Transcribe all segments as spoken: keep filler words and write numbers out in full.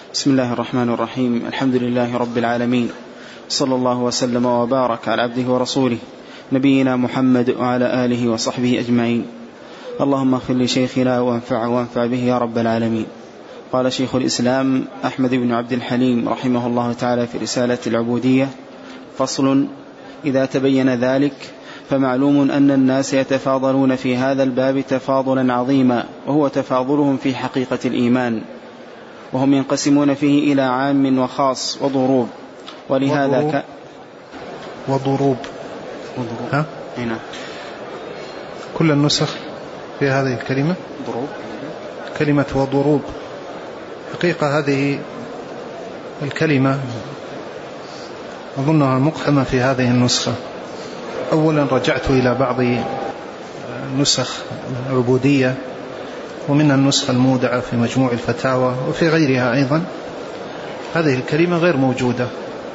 بسم الله الرحمن الرحيم. الحمد لله رب العالمين، صلى الله وسلم وبارك على عبده ورسوله نبينا محمد وعلى آله وصحبه أجمعين. اللهم اغفر لشيخنا وانفعه وانفع به يا رب العالمين. قال شيخ الإسلام أحمد بن عبد الحليم رحمه الله تعالى في رسالة العبودية: فصل: إذا تبين ذلك فمعلوم أن الناس يتفاضلون في هذا الباب تفاضلا عظيما، وهو تفاضلهم في حقيقة الإيمان، وهم ينقسمون فيه إلى عام وخاص وضروب. ولهذا وضروب, ك... وضروب. وضروب. ها؟ هنا كل النسخ في هذه الكلمة ضروب، كلمة وضروب. حقيقة هذه الكلمة أظنها مقحمة في هذه النسخة. أولا رجعت إلى بعض نسخ عبودية، ومنها النسخة المودعة في مجموع الفتاوى وفي غيرها أيضا هذه الكلمة غير موجودة.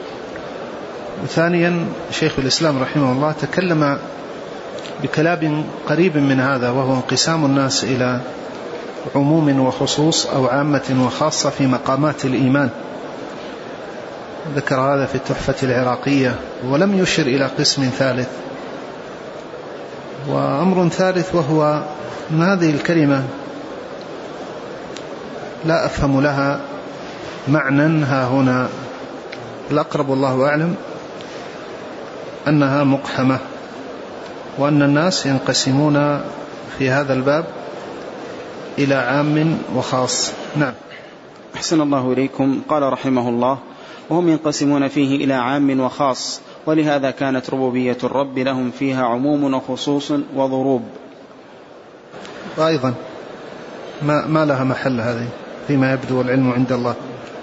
وثانيا شيخ الإسلام رحمه الله تكلم بكلام قريب من هذا، وهو انقسام الناس إلى عموم وخصوص أو عامة وخاصة في مقامات الإيمان. ذكر هذا في التحفة العراقية، ولم يشر إلى قسم ثالث. وأمر ثالث وهو أن هذه الكلمة لا أفهم لها معنى ها هنا، الأقرب والله أعلم أنها مقحمة، وأن الناس ينقسمون في هذا الباب إلى عام وخاص. نعم. أحسن الله إليكم. قال رحمه الله: وهم ينقسمون فيه إلى عام وخاص، ولهذا كانت ربوبية الرب لهم فيها عموم وخصوص وضروب. وأيضا ما, ما لها محل هذه فيما يبدو العلم عند الله.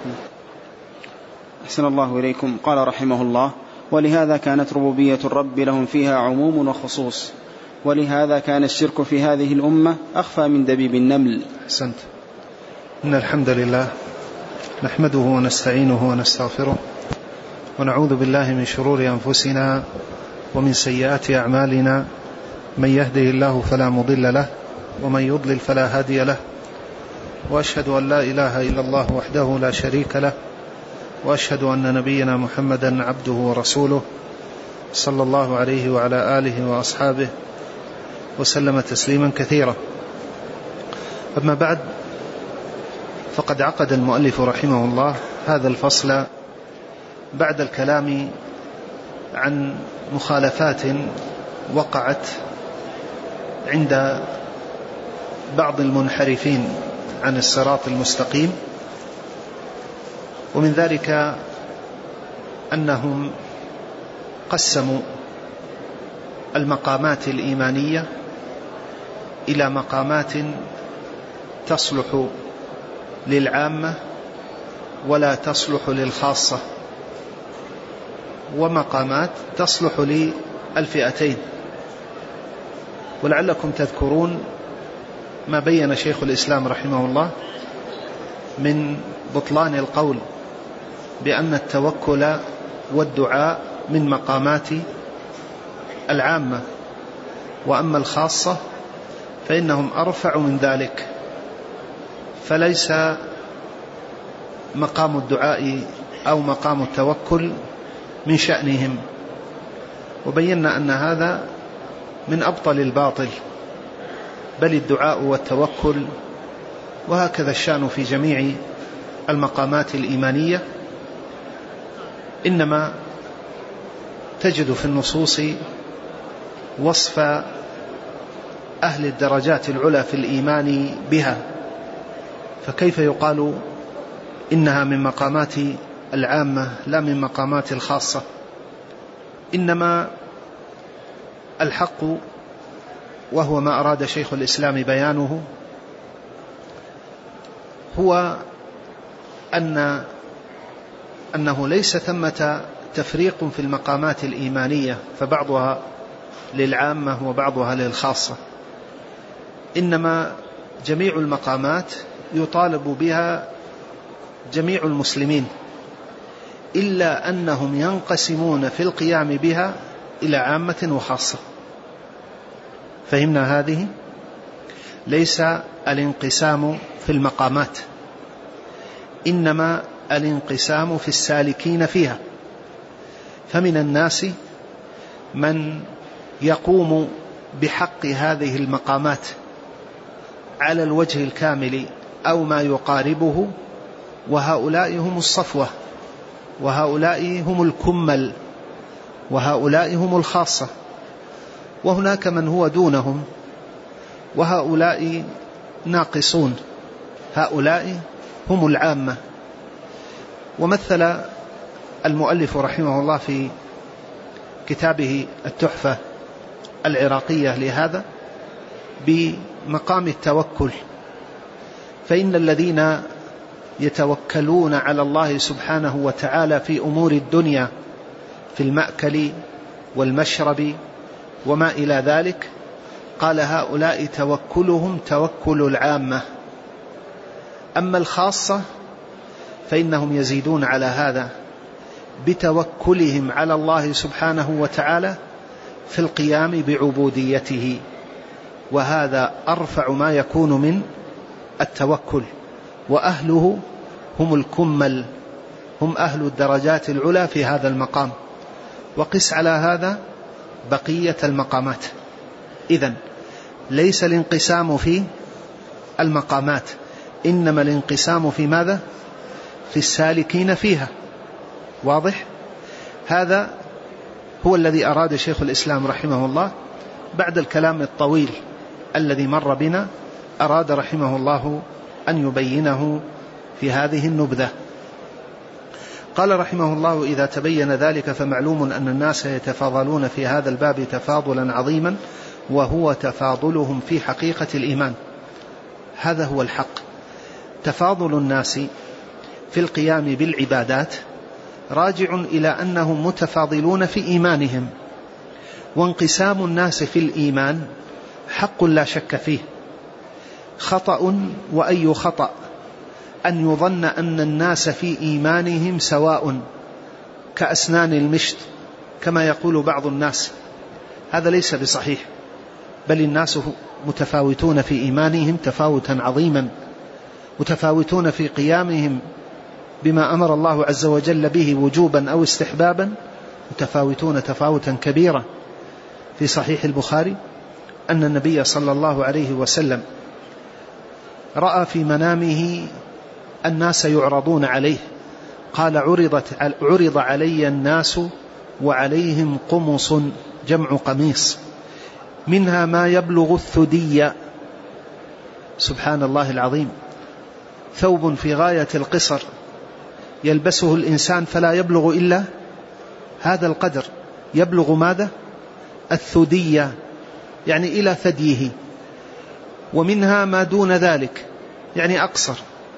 أحسن الله إليكم. قال رحمه الله: ولهذا كانت ربوبية الرب لهم فيها عموم وخصوص، ولهذا كان الشرك في هذه الأمة أخفى من دبيب النمل. أحسنت. إن الحمد لله نحمده ونستعينه ونستغفره، ونعوذ بالله من شرور أنفسنا ومن سيئات أعمالنا. من يهده الله فلا مضل له، ومن يضلل فلا هادي له. وأشهد أن لا إله إلا الله وحده لا شريك له، وأشهد أن نبينا محمدا عبده ورسوله، صلى الله عليه وعلى آله وأصحابه وسلم تسليما كثيرا. أما بعد، فقد عقد المؤلف رحمه الله هذا الفصل بعد الكلام عن مخالفات وقعت عند بعض المنحرفين عن الصراط المستقيم، ومن ذلك أنهم قسموا المقامات الإيمانية إلى مقامات تصلح للعامة ولا تصلح للخاصة، ومقامات تصلح للفئتين. ولعلكم تذكرون ما بين شيخ الإسلام رحمه الله من بطلان القول بأن التوكل والدعاء من مقامات العامة، وأما الخاصة فإنهم أرفع من ذلك، فليس مقام الدعاء أو مقام التوكل من شأنهم. وبينا أن هذا من أبطل الباطل، بل الدعاء والتوكل وهكذا الشأن في جميع المقامات الإيمانية إنما تجد في النصوص وصف أهل الدرجات العلى في الإيمان بها، فكيف يقال إنها من مقامات العامة لا من مقامات الخاصة؟ إنما الحق، وهو ما أراد شيخ الإسلام بيانه، هو أن أنه ليس ثمة تفريق في المقامات الإيمانية فبعضها للعامة وبعضها للخاصة، إنما جميع المقامات يطالب بها جميع المسلمين، إلا أنهم ينقسمون في القيام بها إلى عامة وخاصة. فهمنا هذه؟ ليس الانقسام في المقامات، إنما الانقسام في السالكين فيها. فمن الناس من يقوم بحق هذه المقامات على الوجه الكامل أو ما يقاربه، وهؤلاء هم الصفوة، وهؤلاء هم الكمل، وهؤلاء هم الخاصة. وهناك من هو دونهم، وهؤلاء ناقصون، هؤلاء هم العامة. ومثل المؤلف رحمه الله في كتابه التحفة العراقية لهذا بمقام التوكل، فإن الذين يتوكلون على الله سبحانه وتعالى في أمور الدنيا في المأكل والمشرب وما إلى ذلك، قال هؤلاء توكلهم توكل العامة. أما الخاصة فإنهم يزيدون على هذا بتوكلهم على الله سبحانه وتعالى في القيام بعبوديته، وهذا أرفع ما يكون من التوكل، وأهله هم الكمل، هم أهل الدرجات العلى في هذا المقام. وقس على هذا بقية المقامات. إذن ليس الانقسام في المقامات، إنما الانقسام في ماذا؟ في السالكين فيها. واضح؟ هذا هو الذي أراد شيخ الإسلام رحمه الله بعد الكلام الطويل الذي مر بنا، أراد رحمه الله أن يبينه في هذه النبذة. قال رحمه الله: إذا تبين ذلك فمعلوم أن الناس يتفاضلون في هذا الباب تفاضلا عظيما، وهو تفاضلهم في حقيقة الإيمان. هذا هو الحق. تفاضل الناس في القيام بالعبادات راجع إلى أنهم متفاضلون في إيمانهم، وانقسام الناس في الإيمان حق لا شك فيه. خطأ وأي خطأ أن يظن أن الناس في إيمانهم سواء كأسنان المشط كما يقول بعض الناس، هذا ليس بصحيح، بل الناس متفاوتون في إيمانهم تفاوتا عظيما، متفاوتون في قيامهم بما أمر الله عز وجل به وجوبا أو استحبابا، متفاوتون تفاوتا كبيرا. في صحيح البخاري أن النبي صلى الله عليه وسلم رأى في منامه الناس يعرضون عليه، قال: عرضت عرض علي الناس وعليهم قمص، جمع قميص، منها ما يبلغ الثدي. سبحان الله العظيم، ثوب في غاية القصر يلبسه الإنسان فلا يبلغ إلا هذا القدر، يبلغ ماذا؟ الثدي، يعني إلى ثديه. ومنها ما دون ذلك، يعني أقصر.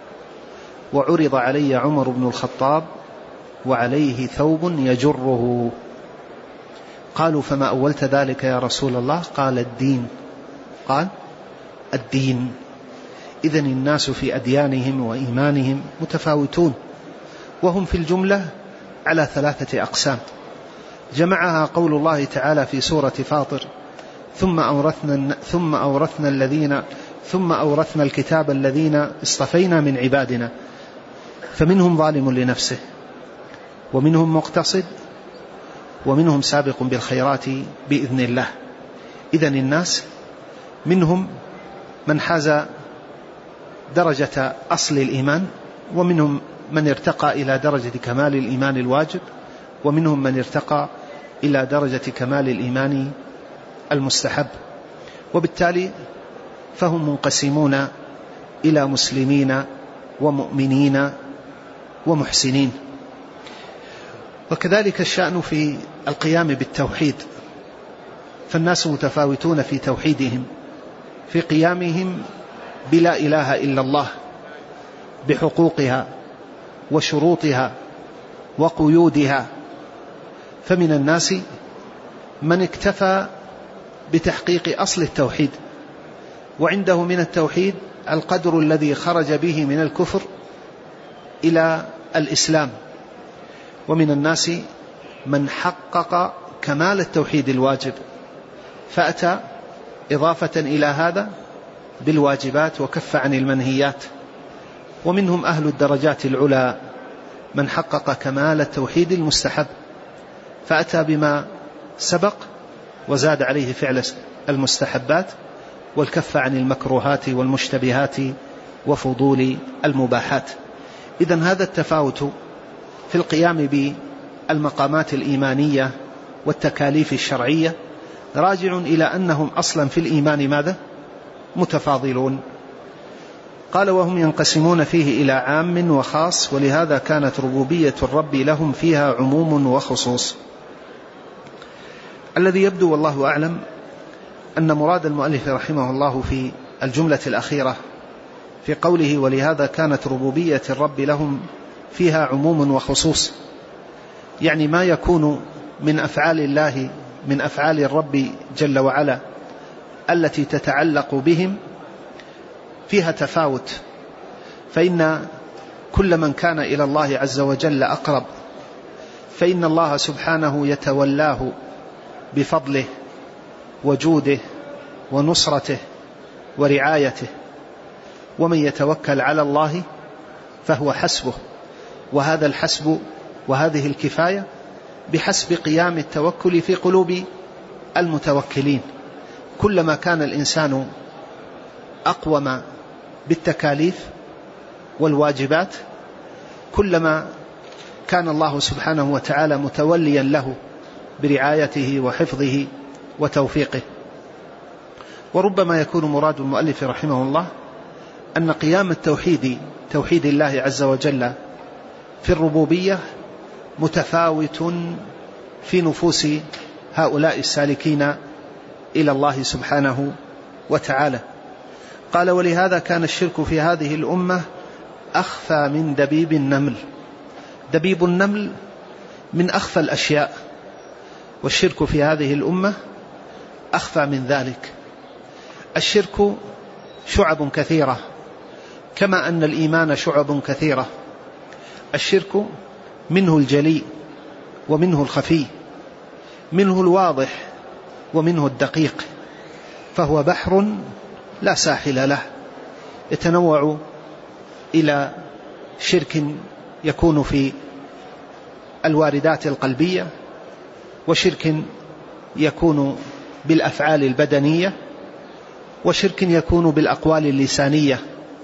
وعرض علي عمر بن الخطاب وعليه ثوب يجره. قالوا: فما أولت ذلك يا رسول الله؟ قال: الدين. قال: الدين. إذن الناس في أديانهم وإيمانهم متفاوتون، وهم في الجملة على ثلاثة أقسام، جمعها قول الله تعالى في سورة فاطر: ثم أورثنا ثم أورثنا الذين ثم أورثنا الكتاب الذين اصطفينا من عبادنا، فمنهم ظالم لنفسه، ومنهم مقتصد، ومنهم سابق بالخيرات بإذن الله. إذن الناس منهم من حاز درجة أصل الإيمان، ومنهم من ارتقى إلى درجة كمال الإيمان الواجب، ومنهم من ارتقى إلى درجة كمال الإيمان المستحب. وبالتالي فهم منقسمون إلى مسلمين ومؤمنين ومحسنين. وكذلك الشأن في القيام بالتوحيد، فالناس متفاوتون في توحيدهم، في قيامهم بلا إله إلا الله، بحقوقها وشروطها وقيودها. فمن الناس من اكتفى بتحقيق أصل التوحيد، وعنده من التوحيد القدر الذي خرج به من الكفر إلى الإسلام. ومن الناس من حقق كمال التوحيد الواجب، فأتى إضافة إلى هذا بالواجبات وكف عن المنهيات. ومنهم أهل الدرجات العلى من حقق كمال التوحيد المستحب فأتى بما سبق وزاد عليه فعل المستحبات والكف عن المكروهات والمشتبهات وفضول المباحات. إذن هذا التفاوت في القيام بالمقامات الإيمانية والتكاليف الشرعية راجع إلى أنهم أصلا في الإيمان ماذا؟ متفاضلون. قال وهم ينقسمون فيه إلى عام وخاص، ولهذا كانت ربوبية الرب لهم فيها عموم وخصوص. الذي يبدو والله أعلم أن مراد المؤلف رحمه الله في الجملة الأخيرة في قوله ولهذا كانت ربوبية الرب لهم فيها عموم وخصوص، يعني ما يكون من أفعال الله من أفعال الرب جل وعلا التي تتعلق بهم فيها تفاوت، فإن كل من كان إلى الله عز وجل أقرب فإن الله سبحانه يتولاه بفضله وجوده ونصرته ورعايته، ومن يتوكل على الله فهو حسبه، وهذا الحسب وهذه الكفاية بحسب قيام التوكل في قلوب المتوكلين. كلما كان الإنسان أقوم بالتكاليف والواجبات كلما كان الله سبحانه وتعالى متوليا له برعايته وحفظه وتوفيقه. وربما يكون مراد المؤلف رحمه الله أن قيام التوحيد توحيد الله عز وجل في الربوبية متفاوت في نفوس هؤلاء السالكين إلى الله سبحانه وتعالى. قال ولهذا كان الشرك في هذه الأمة أخفى من دبيب النمل. دبيب النمل من أخفى الأشياء، والشرك في هذه الأمة أخفى من ذلك. الشرك شعب كثيرة كما أن الإيمان شعب كثيرة. الشرك منه الجلي ومنه الخفي، منه الواضح ومنه الدقيق، فهو بحر لا ساحل له، يتنوع إلى شرك يكون في الواردات القلبية، وشرك يكون بالأفعال البدنية، وشرك يكون بالأقوال اللسانية.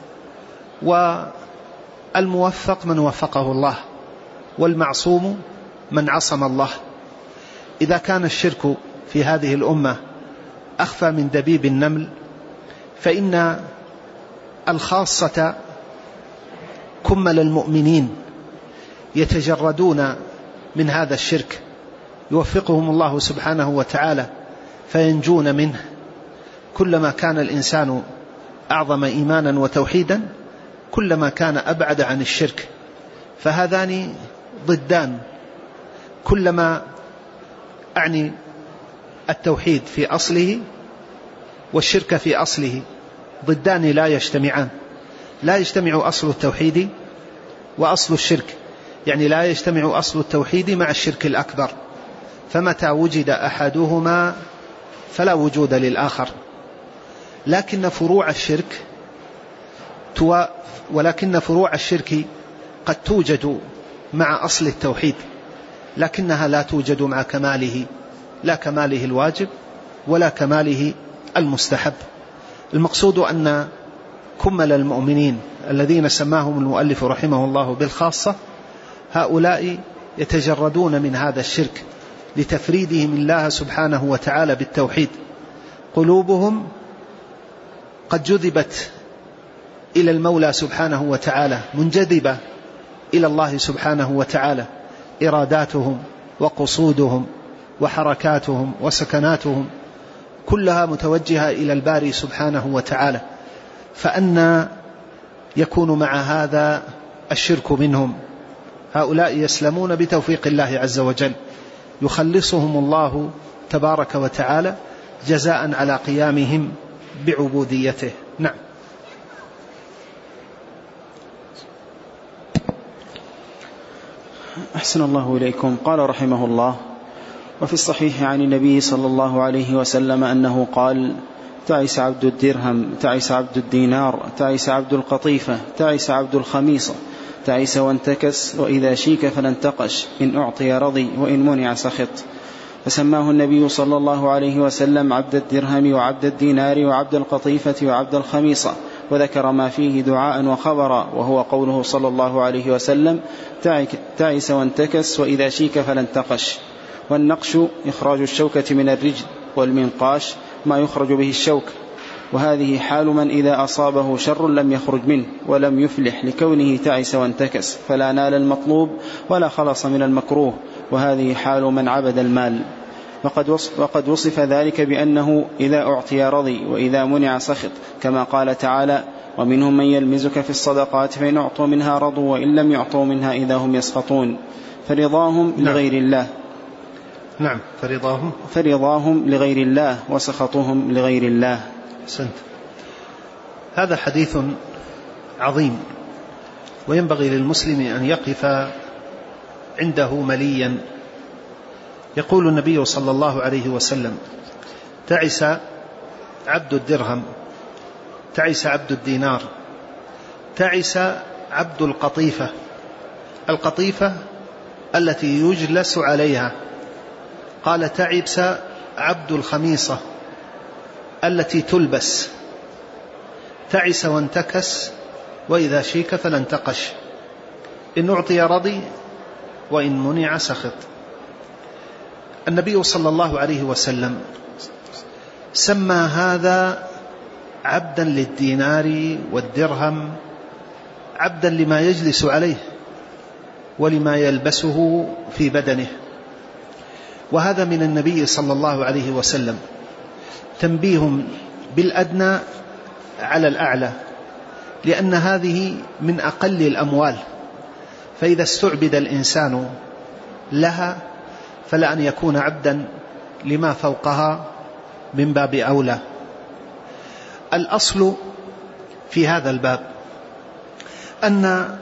والموفق من وفقه الله، والمعصوم من عصم الله. إذا كان الشرك في هذه الأمة أخفى من دبيب النمل، فإن الخاصة كمل المؤمنين يتجردون من هذا الشرك، يوفقهم الله سبحانه وتعالى فينجون منه. كلما كان الإنسان أعظم إيمانا وتوحيدا كلما كان أبعد عن الشرك، فهذان ضدان. كلما أعني التوحيد في أصله والشرك في أصله ضدان لا يجتمعان. لا يجتمع أصل التوحيد وأصل الشرك، يعني لا يجتمع أصل التوحيد مع الشرك الأكبر، فمتى وجد أحدهما فلا وجود للآخر. لكن فروع الشرك تو ولكن فروع الشرك قد توجد مع أصل التوحيد، لكنها لا توجد مع كماله، لا كماله الواجب ولا كماله المستحب. المقصود أن كمل المؤمنين الذين سماهم المؤلف رحمه الله بالخاصة، هؤلاء يتجردون من هذا الشرك لتفريدهم الله سبحانه وتعالى بالتوحيد. قلوبهم قد جذبت إلى المولى سبحانه وتعالى، منجذبة إلى الله سبحانه وتعالى، إراداتهم وقصودهم وحركاتهم وسكناتهم كلها متوجهة إلى الباري سبحانه وتعالى. فأن يكون مع هذا الشرك منهم؟ هؤلاء يسلمون بتوفيق الله عز وجل، يخلصهم الله تبارك وتعالى جزاء على قيامهم بعبوديته. نعم. أحسن الله إليكم. قال رحمه الله: وفي الصحيح عن النبي صلى الله عليه وسلم أنه قال: تعس عبد الدرهم، تعس عبد الدينار، تعس عبد القطيفة، تعس عبد الخميصة، تعس وانتكس، وإذا شيك فلا انتقش، إن أعطي رضي وإن منع سخط. فسماه النبي صلى الله عليه وسلم عبد الدرهم وعبد الدينار وعبد القطيفة وعبد الخميصة، وذكر ما فيه دعاء وخبرا، وهو قوله صلى الله عليه وسلم تعس وانتكس وإذا شيك فلا انتقش. والنقش إخراج الشوكة من الرجل، والمنقاش ما يخرج به الشوك، وهذه حال من إذا أصابه شر لم يخرج منه ولم يفلح لكونه تعس وانتكس، فلا نال المطلوب ولا خلص من المكروه، وهذه حال من عبد المال. وقد وصف ذلك بأنه إذا أعطي رضي وإذا منع سخط، كما قال تعالى: ومنهم من يلمزك في الصدقات فإن أعطوا منها رضوا وإن لم يعطوا منها إذا هم يسخطون. فرضاهم نعم. لغير الله نعم فرضاهم فرضاهم لغير الله وسخطهم لغير الله. سنت. هذا حديث عظيم، وينبغي للمسلم أن يقف عنده مليا. يقول النبي صلى الله عليه وسلم: تعس عبد الدرهم، تعس عبد الدينار، تعس عبد القطيفة. القطيفة التي يجلس عليها. قال: تعس عبد الخميصة التي تلبس. تعس وانتكس وإذا شيك فلا انتقش، إن أعطي رضي وإن منع سخط. النبي صلى الله عليه وسلم سمى هذا عبدا للدينار والدرهم، عبدا لما يجلس عليه ولما يلبسه في بدنه. وهذا من النبي صلى الله عليه وسلم تنبيه بالأدنى على الأعلى، لأن هذه من أقل الأموال، فإذا استعبد الإنسان لها فلأن يكون عبدا لما فوقها من باب أولى. الأصل في هذا الباب أن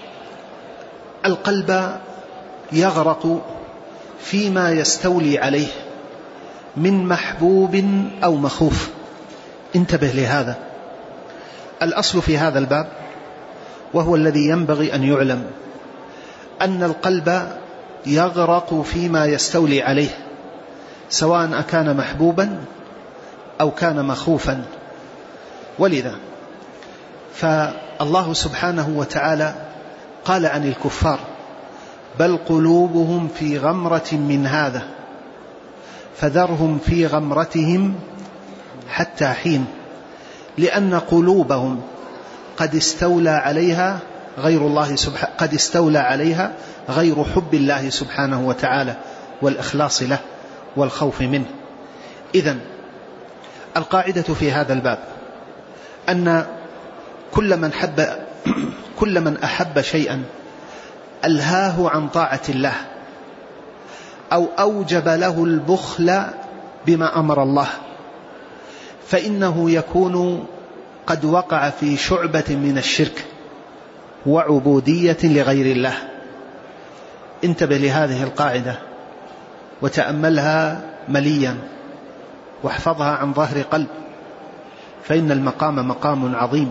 القلب يغرق فيما يستولي عليه من محبوب أو مخوف. انتبه لهذا الأصل في هذا الباب، وهو الذي ينبغي أن يعلم، أن القلب يغرق فيما يستولي عليه، سواء أكان محبوبا أو كان مخوفا. ولذا فالله سبحانه وتعالى قال عن الكفار: بل قلوبهم في غمرة من هذا فذرهم في غمرتهم حتى حين، لأن قلوبهم قد استولى عليها غير الله سبحانه قد استولى عليها غير حب الله سبحانه وتعالى والإخلاص له والخوف منه. إذن القاعدة في هذا الباب أن كل من حب كل من أحب شيئا ألهاه عن طاعة الله أو أوجب له البخل بما أمر الله، فإنه يكون قد وقع في شعبة من الشرك وعبودية لغير الله. انتبه لهذه القاعدة وتأملها مليا واحفظها عن ظهر قلب، فإن المقام مقام عظيم.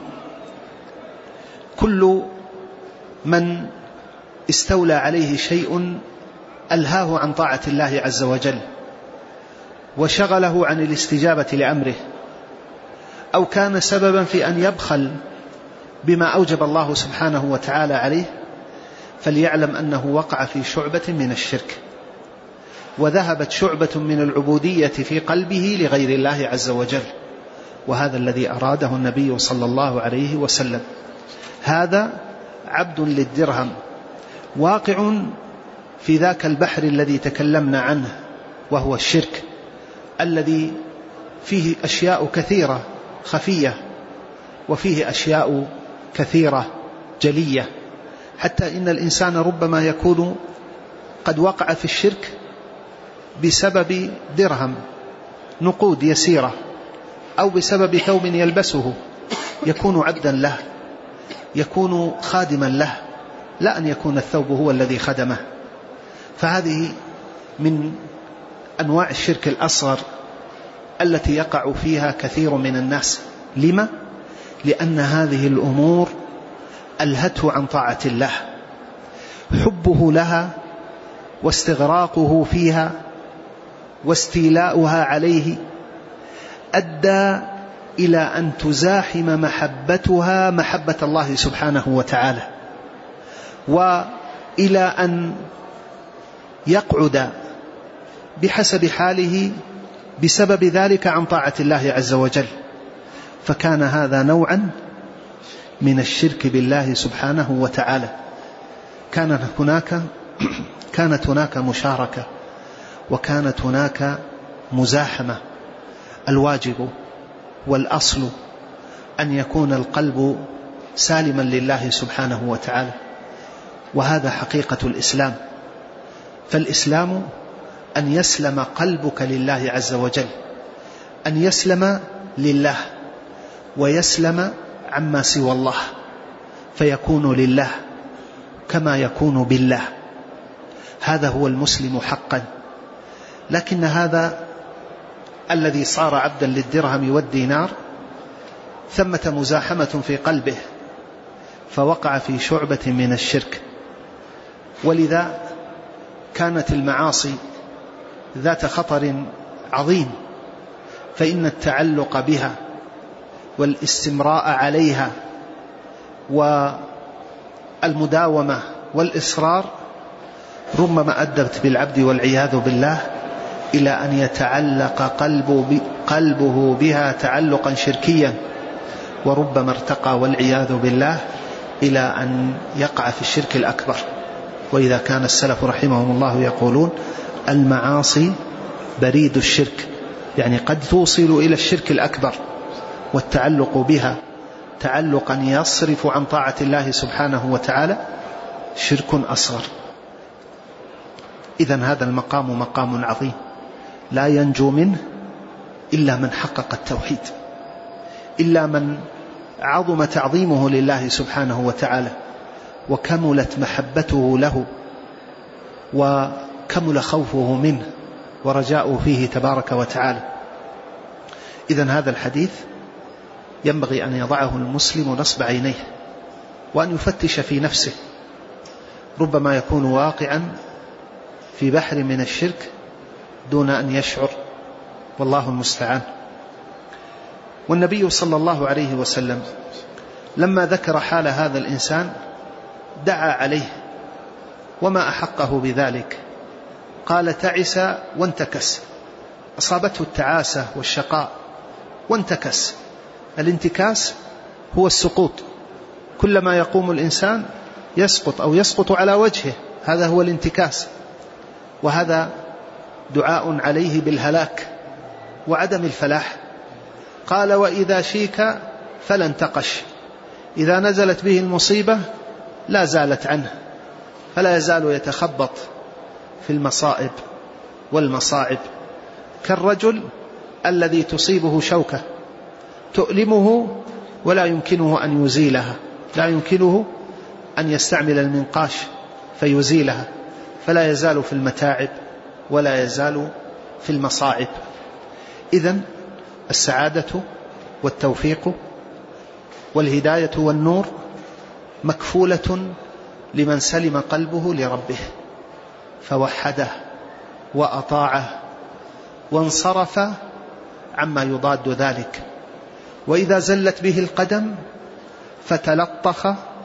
كل من استولى عليه شيء ألهاه عن طاعة الله عز وجل وشغله عن الاستجابة لأمره، أو كان سببا في أن يبخل بما أوجب الله سبحانه وتعالى عليه، فليعلم أنه وقع في شعبة من الشرك، وذهبت شعبة من العبودية في قلبه لغير الله عز وجل. وهذا الذي أراده النبي صلى الله عليه وسلم. هذا عبد للدرهم واقع في ذاك البحر الذي تكلمنا عنه، وهو الشرك الذي فيه أشياء كثيرة خفية وفيه أشياء كثيرة جلية، حتى إن الإنسان ربما يكون قد وقع في الشرك بسبب درهم نقود يسيرة، أو بسبب ثوب يلبسه، يكون عبدا له، يكون خادما له، لا أن يكون الثوب هو الذي خدمه. فهذه من أنواع الشرك الأصغر التي يقع فيها كثير من الناس. لما؟ لأن هذه الأمور ألهته عن طاعة الله، حبه لها واستغراقه فيها واستيلاؤها عليه أدى إلى أن تزاحم محبتها محبة الله سبحانه وتعالى، وإلى أن يقعد بحسب حاله بسبب ذلك عن طاعة الله عز وجل. فكان هذا نوعا من الشرك بالله سبحانه وتعالى. كانت هناك كانت هناك مشاركة، وكانت هناك مزاحمة. الواجب والأصل أن يكون القلب سالما لله سبحانه وتعالى، وهذا حقيقة الإسلام. فالإسلام أن يسلم قلبك لله عز وجل، أن يسلم لله ويسلم عما سوى الله، فيكون لله كما يكون بالله. هذا هو المسلم حقا. لكن هذا الذي صار عبدا للدرهم والدينار ثمة مزاحمة في قلبه، فوقع في شعبة من الشرك. ولذا كانت المعاصي ذات خطر عظيم، فإن التعلق بها والاستمراء عليها والمداومة والإصرار ربما أدت بالعبد والعياذ بالله إلى أن يتعلق قلبه بها تعلقا شركيا، وربما ارتقى والعياذ بالله إلى أن يقع في الشرك الأكبر. وإذا كان السلف رحمهم الله يقولون المعاصي بريد الشرك، يعني قد توصل إلى الشرك الأكبر، والتعلق بها تعلقا يصرف عن طاعة الله سبحانه وتعالى شرك أصغر. إذن هذا المقام مقام عظيم لا ينجو منه إلا من حقق التوحيد، إلا من عظم تعظيمه لله سبحانه وتعالى، وكملت محبته له، وكمل خوفه منه ورجاؤه فيه تبارك وتعالى. إذن هذا الحديث ينبغي أن يضعه المسلم نصب عينيه، وأن يفتش في نفسه. ربما يكون واقعا في بحر من الشرك دون أن يشعر، والله المستعان. والنبي صلى الله عليه وسلم لما ذكر حال هذا الإنسان دعا عليه، وما أحقه بذلك. قال تعس وانتكس، أصابته التعاسة والشقاء وانتكس. الانتكاس هو السقوط، كلما يقوم الإنسان يسقط أو يسقط على وجهه، هذا هو الانتكاس. وهذا دعاء عليه بالهلاك وعدم الفلاح. قال وإذا شيك فلا انتقش، إذا نزلت به المصيبة لا زالت عنه، فلا يزال يتخبط في المصائب والمصاعب، كالرجل الذي تصيبه شوكة تؤلمه ولا يمكنه أن يزيلها، لا يمكنه أن يستعمل المنقاش فيزيلها، فلا يزال في المتاعب ولا يزال في المصاعب. إذن السعادة والتوفيق والهداية والنور مكفولة لمن سلم قلبه لربه فوحده وأطاعه وانصرف عما يضاد ذلك. وإذا زلت به القدم فتلطخ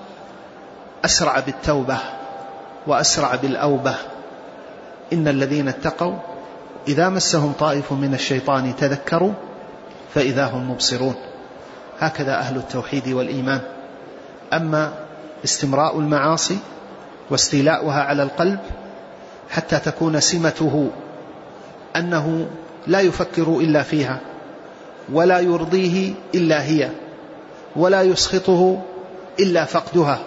أسرع بالتوبة وأسرع بالأوبة. إن الذين اتقوا إذا مسهم طائف من الشيطان تذكروا فإذا هم مبصرون. هكذا أهل التوحيد والإيمان. أما استمراء المعاصي واستيلاؤها على القلب حتى تكون سمته أنه لا يفكر إلا فيها، ولا يرضيه إلا هي، ولا يسخطه إلا فقدها،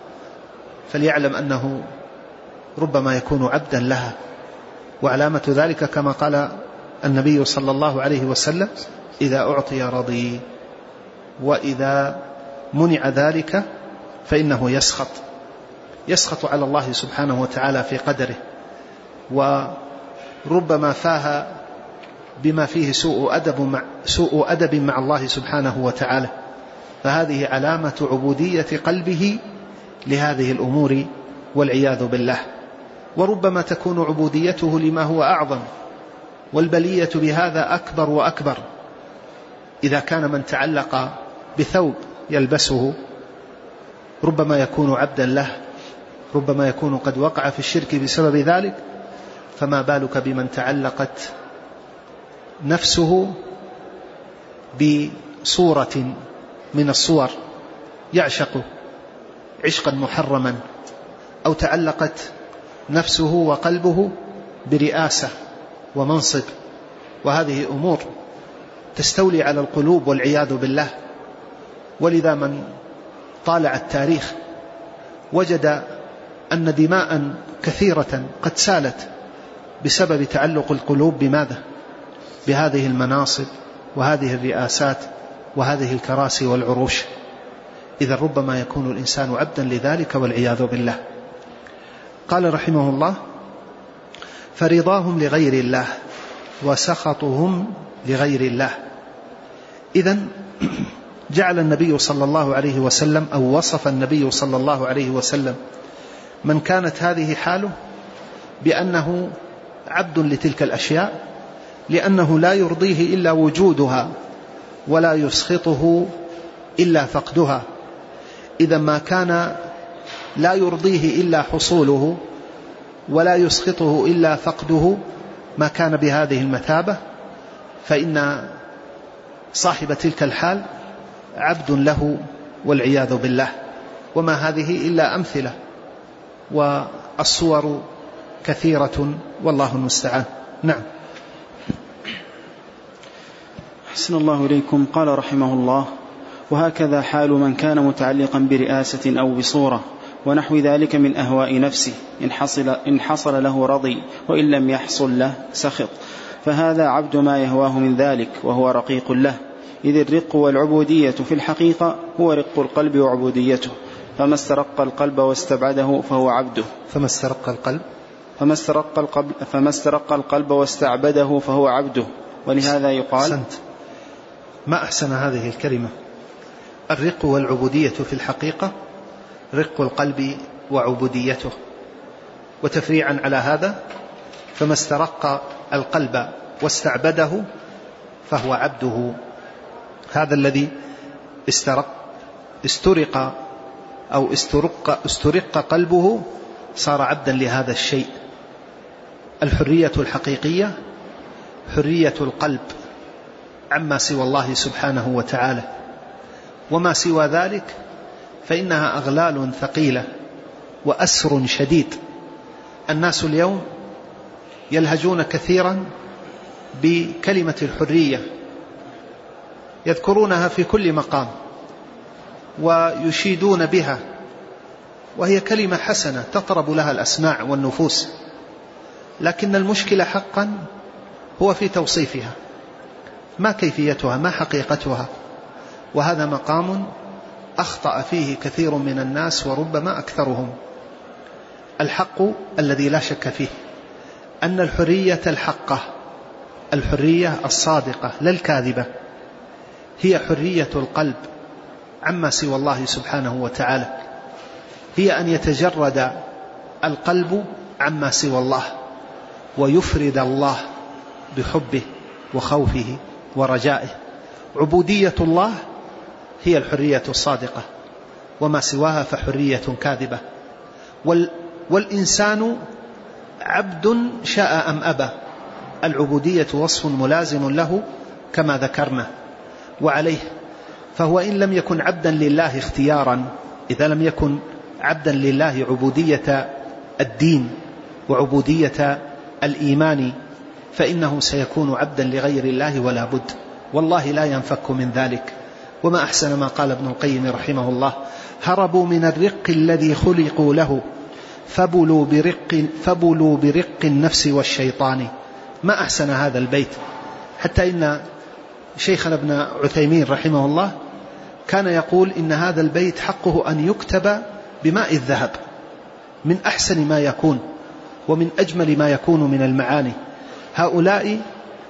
فليعلم أنه ربما يكون عبدا لها. وعلامة ذلك كما قال النبي صلى الله عليه وسلم إذا أعطي رضي، وإذا منع ذلك فإنه يسخط يسخط على الله سبحانه وتعالى في قدره. وربما فاه بما فيه سوء أدب مع, سوء أدب مع الله سبحانه وتعالى، فهذه علامة عبودية قلبه لهذه الأمور والعياذ بالله. وربما تكون عبوديته لما هو أعظم، والبلية بهذا أكبر وأكبر. إذا كان من تعلق بثوب يلبسه ربما يكون عبدا له، ربما يكون قد وقع في الشرك بسبب ذلك، فما بالك بمن تعلقت نفسه بصورة من الصور يعشق عشقا محرما، أو تعلقت نفسه وقلبه برئاسة ومنصب، وهذه أمور تستولي على القلوب والعياذ بالله. ولذا من طالع التاريخ وجد أن دماء كثيرة قد سالت بسبب تعلق القلوب بماذا؟ بهذه المناصب وهذه الرئاسات وهذه الكراسي والعروش. إذا ربما يكون الإنسان عبدا لذلك والعياذ بالله. قال رحمه الله: فرضاهم لغير الله وسخطهم لغير الله. إذن جعل النبي صلى الله عليه وسلم أو وصف النبي صلى الله عليه وسلم من كانت هذه حاله بأنه عبد لتلك الأشياء، لأنه لا يرضيه إلا وجودها ولا يسخطه إلا فقدها. إذا ما كان لا يرضيه إلا حصوله ولا يسخطه إلا فقده، ما كان بهذه المثابة، فإن صاحب تلك الحال عبد له والعياذ بالله. وما هذه إلا أمثلة، والصور كثيرة والله المستعان. نعم. أحسن الله إليكم. قال رحمه الله: وهكذا حال من كان متعلقا برئاسة أو بصورة ونحو ذلك من أهواء نفسه، إن حصل, إن حصل له رضي، وإن لم يحصل له سخط، فهذا عبد ما يهواه من ذلك، وهو رقيق له. إذ الرق والعبودية في الحقيقة هو رق القلب وعبوديته، فما استرق القلب واستبعده فهو عبده. فما استرق القلب فما استرق القلب, فما استرق القلب واستعبده فهو عبده. ولهذا يقال أحسنت. ما أحسن هذه الكلمة. الرق والعبودية في الحقيقة رق القلب وعبوديته. وتفريعا على هذا: فما استرق القلب واستعبده فهو عبده. هذا الذي استرق استرق أو استرق, استرق قلبه صار عبدا لهذا الشيء. الحرية الحقيقية حرية القلب عما سوى الله سبحانه وتعالى، وما سوى ذلك فإنها أغلال ثقيلة وأسر شديد. الناس اليوم يلهجون كثيرا بكلمة الحرية، يذكرونها في كل مقام ويشيدون بها، وهي كلمة حسنة تطرب لها الأسماع والنفوس، لكن المشكلة حقا هو في توصيفها، ما كيفيتها، ما حقيقتها. وهذا مقام أخطأ فيه كثير من الناس وربما أكثرهم. الحق الذي لا شك فيه أن الحرية الحقة، الحرية الصادقة لا الكاذبة، هي حرية القلب عما سوى الله سبحانه وتعالى، هي أن يتجرد القلب عما سوى الله ويفرد الله بحبه وخوفه ورجائه. عبودية الله هي الحرية الصادقة، وما سواها فحرية كاذبة. وال والإنسان عبد شاء أم أبى، العبودية وصف ملازم له كما ذكرنا، وعليه فهو إن لم يكن عبدا لله اختيارا، إذا لم يكن عبدا لله عبودية الدين وعبودية الإيمان، فإنه سيكون عبدا لغير الله ولا بد، والله لا ينفك من ذلك. وما أحسن ما قال ابن القيم رحمه الله: هربوا من الرق الذي خلقوا له فبلوا برق, فبلوا برق النفس والشيطان. ما أحسن هذا البيت، حتى إن شيخنا ابن عثيمين رحمه الله كان يقول إن هذا البيت حقه أن يكتب بماء الذهب، من أحسن ما يكون ومن أجمل ما يكون من المعاني. هؤلاء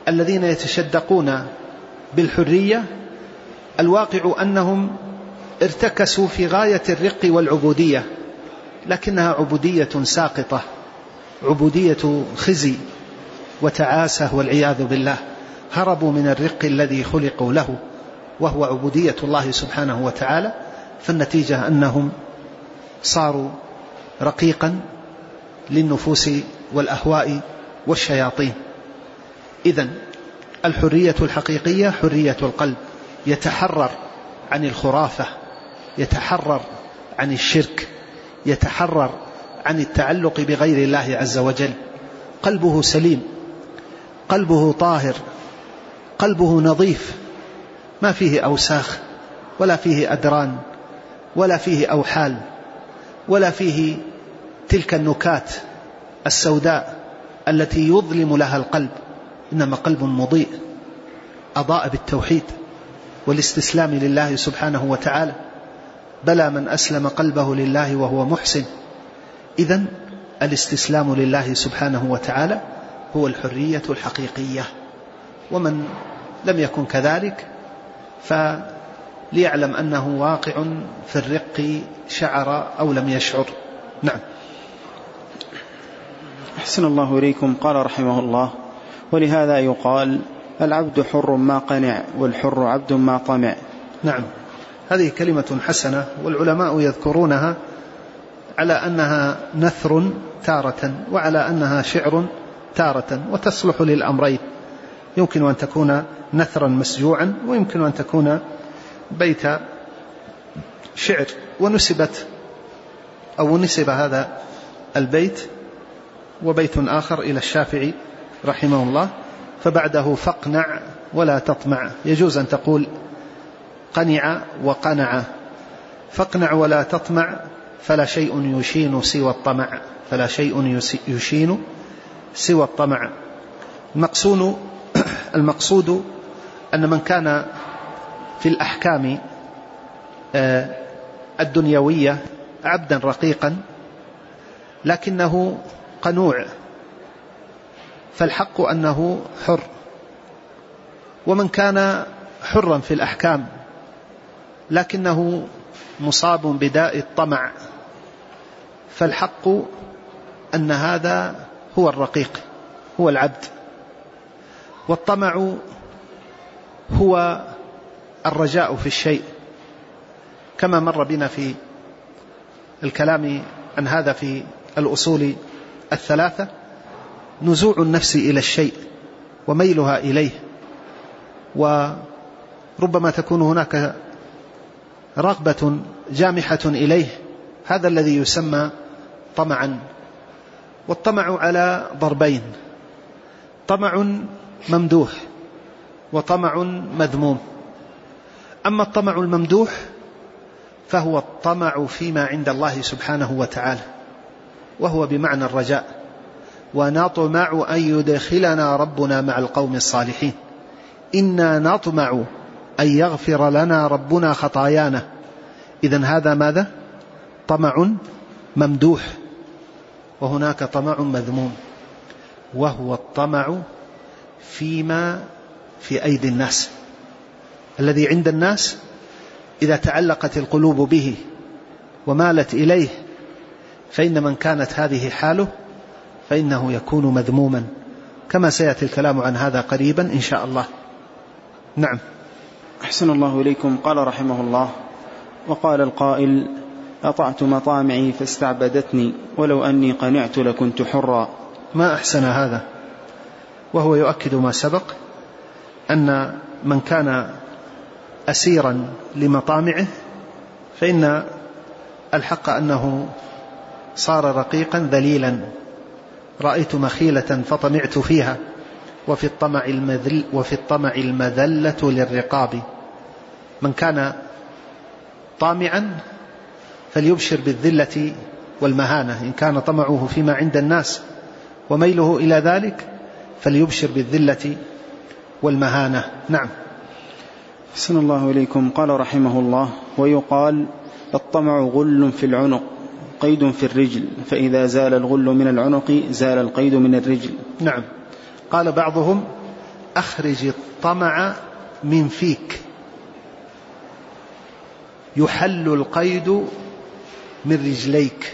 الذين يتشدقون بالحرية الواقع أنهم ارتكسوا في غاية الرق والعبودية، لكنها عبودية ساقطة، عبودية خزي وتعاسة والعياذ بالله. هربوا من الرق الذي خلقوا له وهو عبودية الله سبحانه وتعالى، فالنتيجة أنهم صاروا رقيقا للنفوس والأهواء والشياطين. إذن الحرية الحقيقية حرية القلب، يتحرر عن الخرافة، يتحرر عن الشرك، يتحرر عن التعلق بغير الله عز وجل. قلبه سليم، قلبه طاهر، قلبه نظيف، ما فيه أوساخ ولا فيه أدران ولا فيه أوحال ولا فيه تلك النكات السوداء التي يظلم لها القلب، إنما قلب مضيء أضاء بالتوحيد والاستسلام لله سبحانه وتعالى. بلى من أسلم قلبه لله وهو محسن. إذن الاستسلام لله سبحانه وتعالى هو الحرية الحقيقية، ومن لم يكن كذلك فليعلم أنه واقع في الرق شعر أو لم يشعر. نعم. أحسن الله إليكم. قال رحمه الله: ولهذا يقال العبد حر ما قنع والحر عبد ما طمع. نعم، هذه كلمة حسنة، والعلماء يذكرونها على أنها نثر تارة وعلى أنها شعر تارة، وتصلح للأمرين. يمكن أن تكون نثرا مسجوعا ويمكن أن تكون بيت شعر. ونسبت أو نسب هذا البيت وبيت آخر إلى الشافعي رحمه الله، فبعده فاقنع ولا تطمع. يجوز أن تقول قنع وقنع. فاقنع ولا تطمع فلا شيء يشين سوى الطمع، فلا شيء يشين سوى الطمع. المقصود المقصود أن من كان في الأحكام الدنيوية عبدا رقيقا لكنه قنوع، فالحق أنه حر. ومن كان حرا في الأحكام لكنه مصاب بداء الطمع، فالحق أن هذا هو الرقيق، هو العبد. والطمع هو الرجاء في الشيء، كما مر بنا في الكلام عن هذا في الأصول الثلاثة: نزوع النفس إلى الشيء وميلها إليه، وربما تكون هناك رغبة جامحة إليه، هذا الذي يسمى طمعا. والطمع على ضربين: طمع ممدوح وطمع مذموم. أما الطمع الممدوح فهو الطمع فيما عند الله سبحانه وتعالى، وهو بمعنى الرجاء: ونطمع أن يدخلنا ربنا مع القوم الصالحين، إنا نطمع أن يغفر لنا ربنا خطايانا. إذن هذا ماذا؟ طمع ممدوح. وهناك طمع مذموم، وهو الطمع فيما في أيدي الناس، الذي عند الناس إذا تعلقت القلوب به ومالت إليه، فإن من كانت هذه حاله فإنه يكون مذموما، كما سيأتي الكلام عن هذا قريبا إن شاء الله. نعم. أحسن الله إليكم. قال رحمه الله: وقال القائل: أطعت مطامعي فاستعبدتني ولو أني قنعت لكنت حرا. ما أحسن هذا، وهو يؤكد ما سبق، أن من كان أسيرا لمطامعه فإن الحق أنه صار رقيقا ذليلا. رأيت مخيلة فطمعت فيها وفي الطمع المذل وفي الطمع المذلة للرقاب. من كان طامعا فليبشر بالذلة والمهانة، إن كان طمعه فيما عند الناس وميله إلى ذلك فليبشر بالذلة والمهانة. نعم. أحسن الله إليكم. قال رحمه الله: ويقال الطمع غل في العنق قيد في الرجل، فإذا زال الغل من العنق زال القيد من الرجل. نعم. قال بعضهم: أخرج الطمع من فيك يحل القيد من رجليك.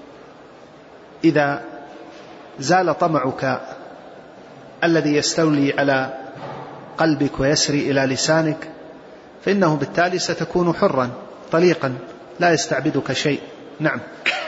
إذا زال طمعك الذي يستولي على قلبك ويسري إلى لسانك فإنه بالتالي ستكون حرا طليقا لا يستعبدك شيء. نعم.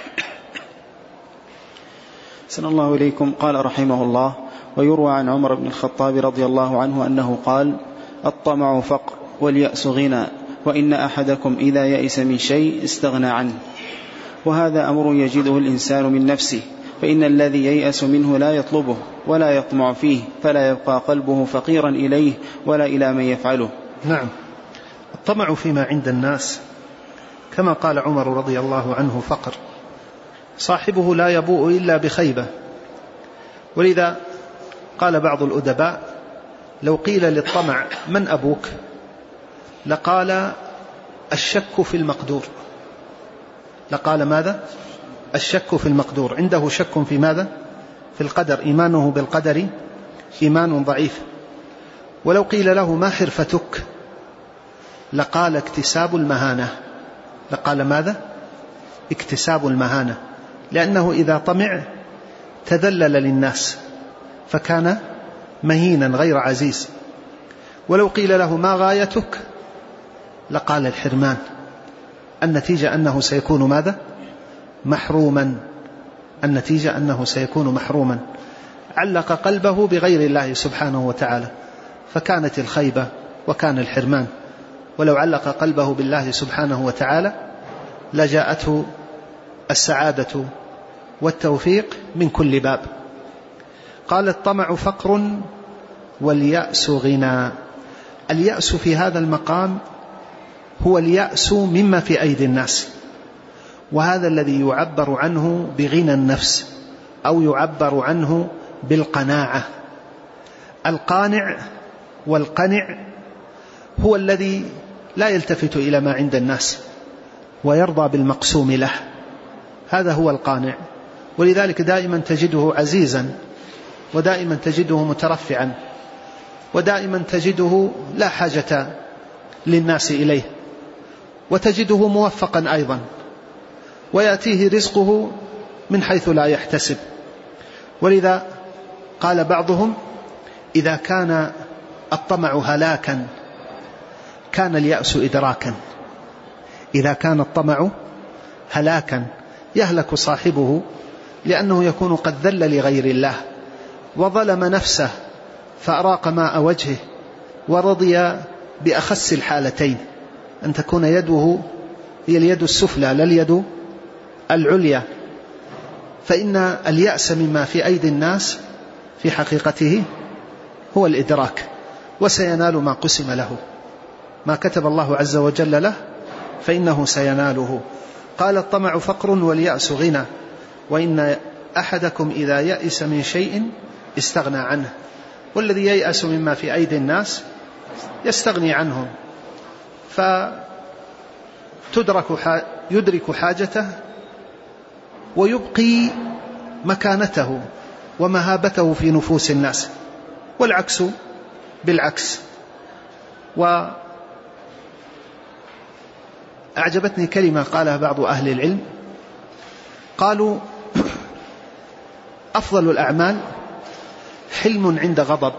أحسن الله إليكم. قال رحمه الله: ويروى عن عمر بن الخطاب رضي الله عنه أنه قال: الطمع فقر واليأس غنى، وإن أحدكم إذا يئس من شيء استغنى عنه. وهذا أمر يجده الإنسان من نفسه، فإن الذي ييأس منه لا يطلبه ولا يطمع فيه، فلا يبقى قلبه فقيرا إليه ولا إلى من يفعله. نعم. الطمع فيما عند الناس كما قال عمر رضي الله عنه فقر، صاحبه لا يبوء إلا بخيبة. ولذا قال بعض الأدباء: لو قيل للطمع من أبوك لقال الشك في المقدور. لقال ماذا؟ الشك في المقدور. عنده شك في ماذا؟ في القدر، إيمانه بالقدر إيمان ضعيف. ولو قيل له ما حرفتك لقال اكتساب المهانة. لقال ماذا؟ اكتساب المهانة، لأنه إذا طمع تذلل للناس فكان مهينا غير عزيز. ولو قيل له ما غايتك لقال الحرمان. النتيجة أنه سيكون ماذا؟ محروما. النتيجة أنه سيكون محروما. علق قلبه بغير الله سبحانه وتعالى فكانت الخيبة وكان الحرمان. ولو علق قلبه بالله سبحانه وتعالى لجاءته السعادة والتوفيق من كل باب. قال: الطمع فقر واليأس غنى. اليأس في هذا المقام هو اليأس مما في أيدي الناس، وهذا الذي يعبر عنه بغنى النفس أو يعبر عنه بالقناعة. القانع والقنع هو الذي لا يلتفت إلى ما عند الناس ويرضى بالمقسوم له، هذا هو القانع. ولذلك دائما تجده عزيزا، ودائما تجده مترفعا، ودائما تجده لا حاجة للناس إليه، وتجده موفقا أيضا، ويأتيه رزقه من حيث لا يحتسب. ولذا قال بعضهم: إذا كان الطمع هلاكا كان اليأس إدراكا. إذا كان الطمع هلاكا يهلك صاحبه لأنه يكون قد ذل لغير الله وظلم نفسه فأراق ماء وجهه ورضي بأخس الحالتين، أن تكون يده هي اليد السفلى لا اليد العليا. فإن اليأس مما في أيدي الناس في حقيقته هو الإدراك، وسينال ما قسم له، ما كتب الله عز وجل له فإنه سيناله. قال: الطمع فقر واليأس غنى، وإن أحدكم إذا يأس من شيء استغنى عنه. والذي ييأس مما في أيدي الناس يستغني عنهم، فتدرك يدرك حاجته ويبقي مكانته ومهابته في نفوس الناس، والعكس بالعكس. وأعجبتني كلمة قالها بعض أهل العلم، قالوا: أفضل الأعمال حلم عند غضب،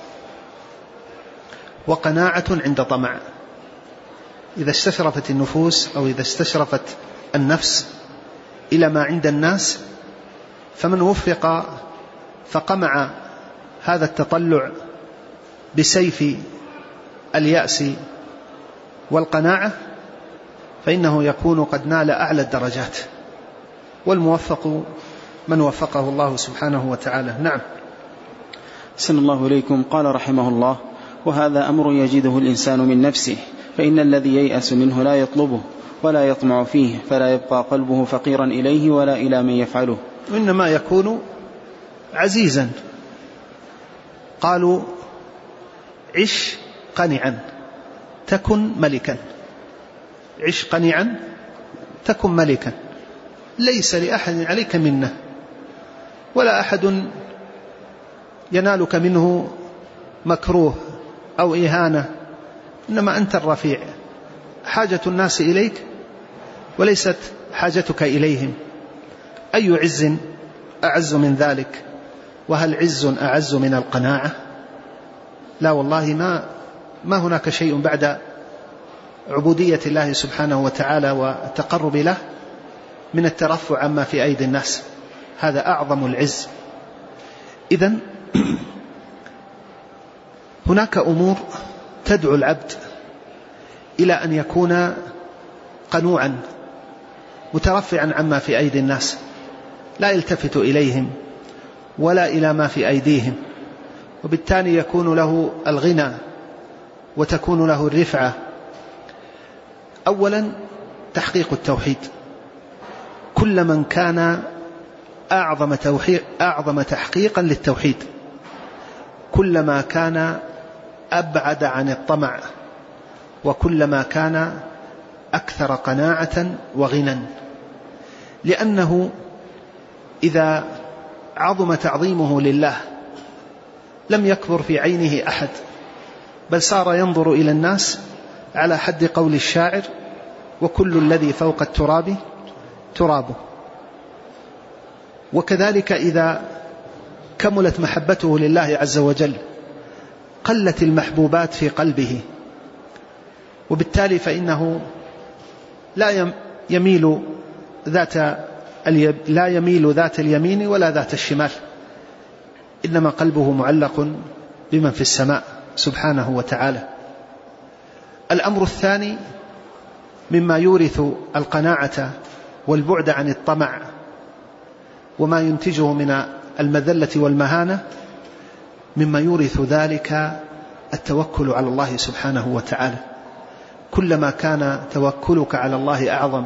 وقناعة عند طمع. إذا استشرفت النفوس أو إذا استشرفت النفس إلى ما عند الناس، فمن وفق فقمع هذا التطلع بسيف اليأس والقناعة فإنه يكون قد نال أعلى الدرجات، والموفق من وفقه الله سبحانه وتعالى. نعم. أحسن الله إليكم. قال رحمه الله: وهذا أمر يجده الإنسان من نفسه، فإن الذي ييأس منه لا يطلبه ولا يطمع فيه، فلا يبقى قلبه فقيرا إليه ولا إلى من يفعله، وإنما يكون عزيزا. قالوا: عش قنعا تكن ملكا. عش قنعا تكن ملكا، ليس لأحد عليك منه، ولا أحد ينالك منه مكروه أو إهانة، إنما أنت الرفيع، حاجة الناس إليك وليست حاجتك إليهم. أي عز أعز من ذلك؟ وهل عز أعز من القناعة؟ لا والله، ما ما هناك شيء بعد عبودية الله سبحانه وتعالى والتقرب له من الترفع عما في أيدي الناس، هذا أعظم العز. إذن هناك أمور تدعو العبد إلى أن يكون قنوعا مترفعا عما في أيدي الناس، لا يلتفت إليهم ولا إلى ما في أيديهم، وبالتالي يكون له الغنى وتكون له الرفعة. أولا تحقيق التوحيد، كل من كان أعظم, أعظم تحقيقا للتوحيد كلما كان أبعد عن الطمع، وكلما كان أكثر قناعة وغنى، لأنه إذا عظم تعظيمه لله لم يكبر في عينه أحد، بل صار ينظر إلى الناس على حد قول الشاعر: وكل الذي فوق التراب ترابه. وكذلك إذا كملت محبته لله عز وجل قلت المحبوبات في قلبه، وبالتالي فإنه لا يميل ذات لا يميل ذات اليمين ولا ذات الشمال، إنما قلبه معلق بمن في السماء سبحانه وتعالى. الأمر الثاني مما يورث القناعة والبعد عن الطمع وما ينتجه من المذلة والمهانة، مما يورث ذلك التوكل على الله سبحانه وتعالى. كلما كان توكلك على الله أعظم،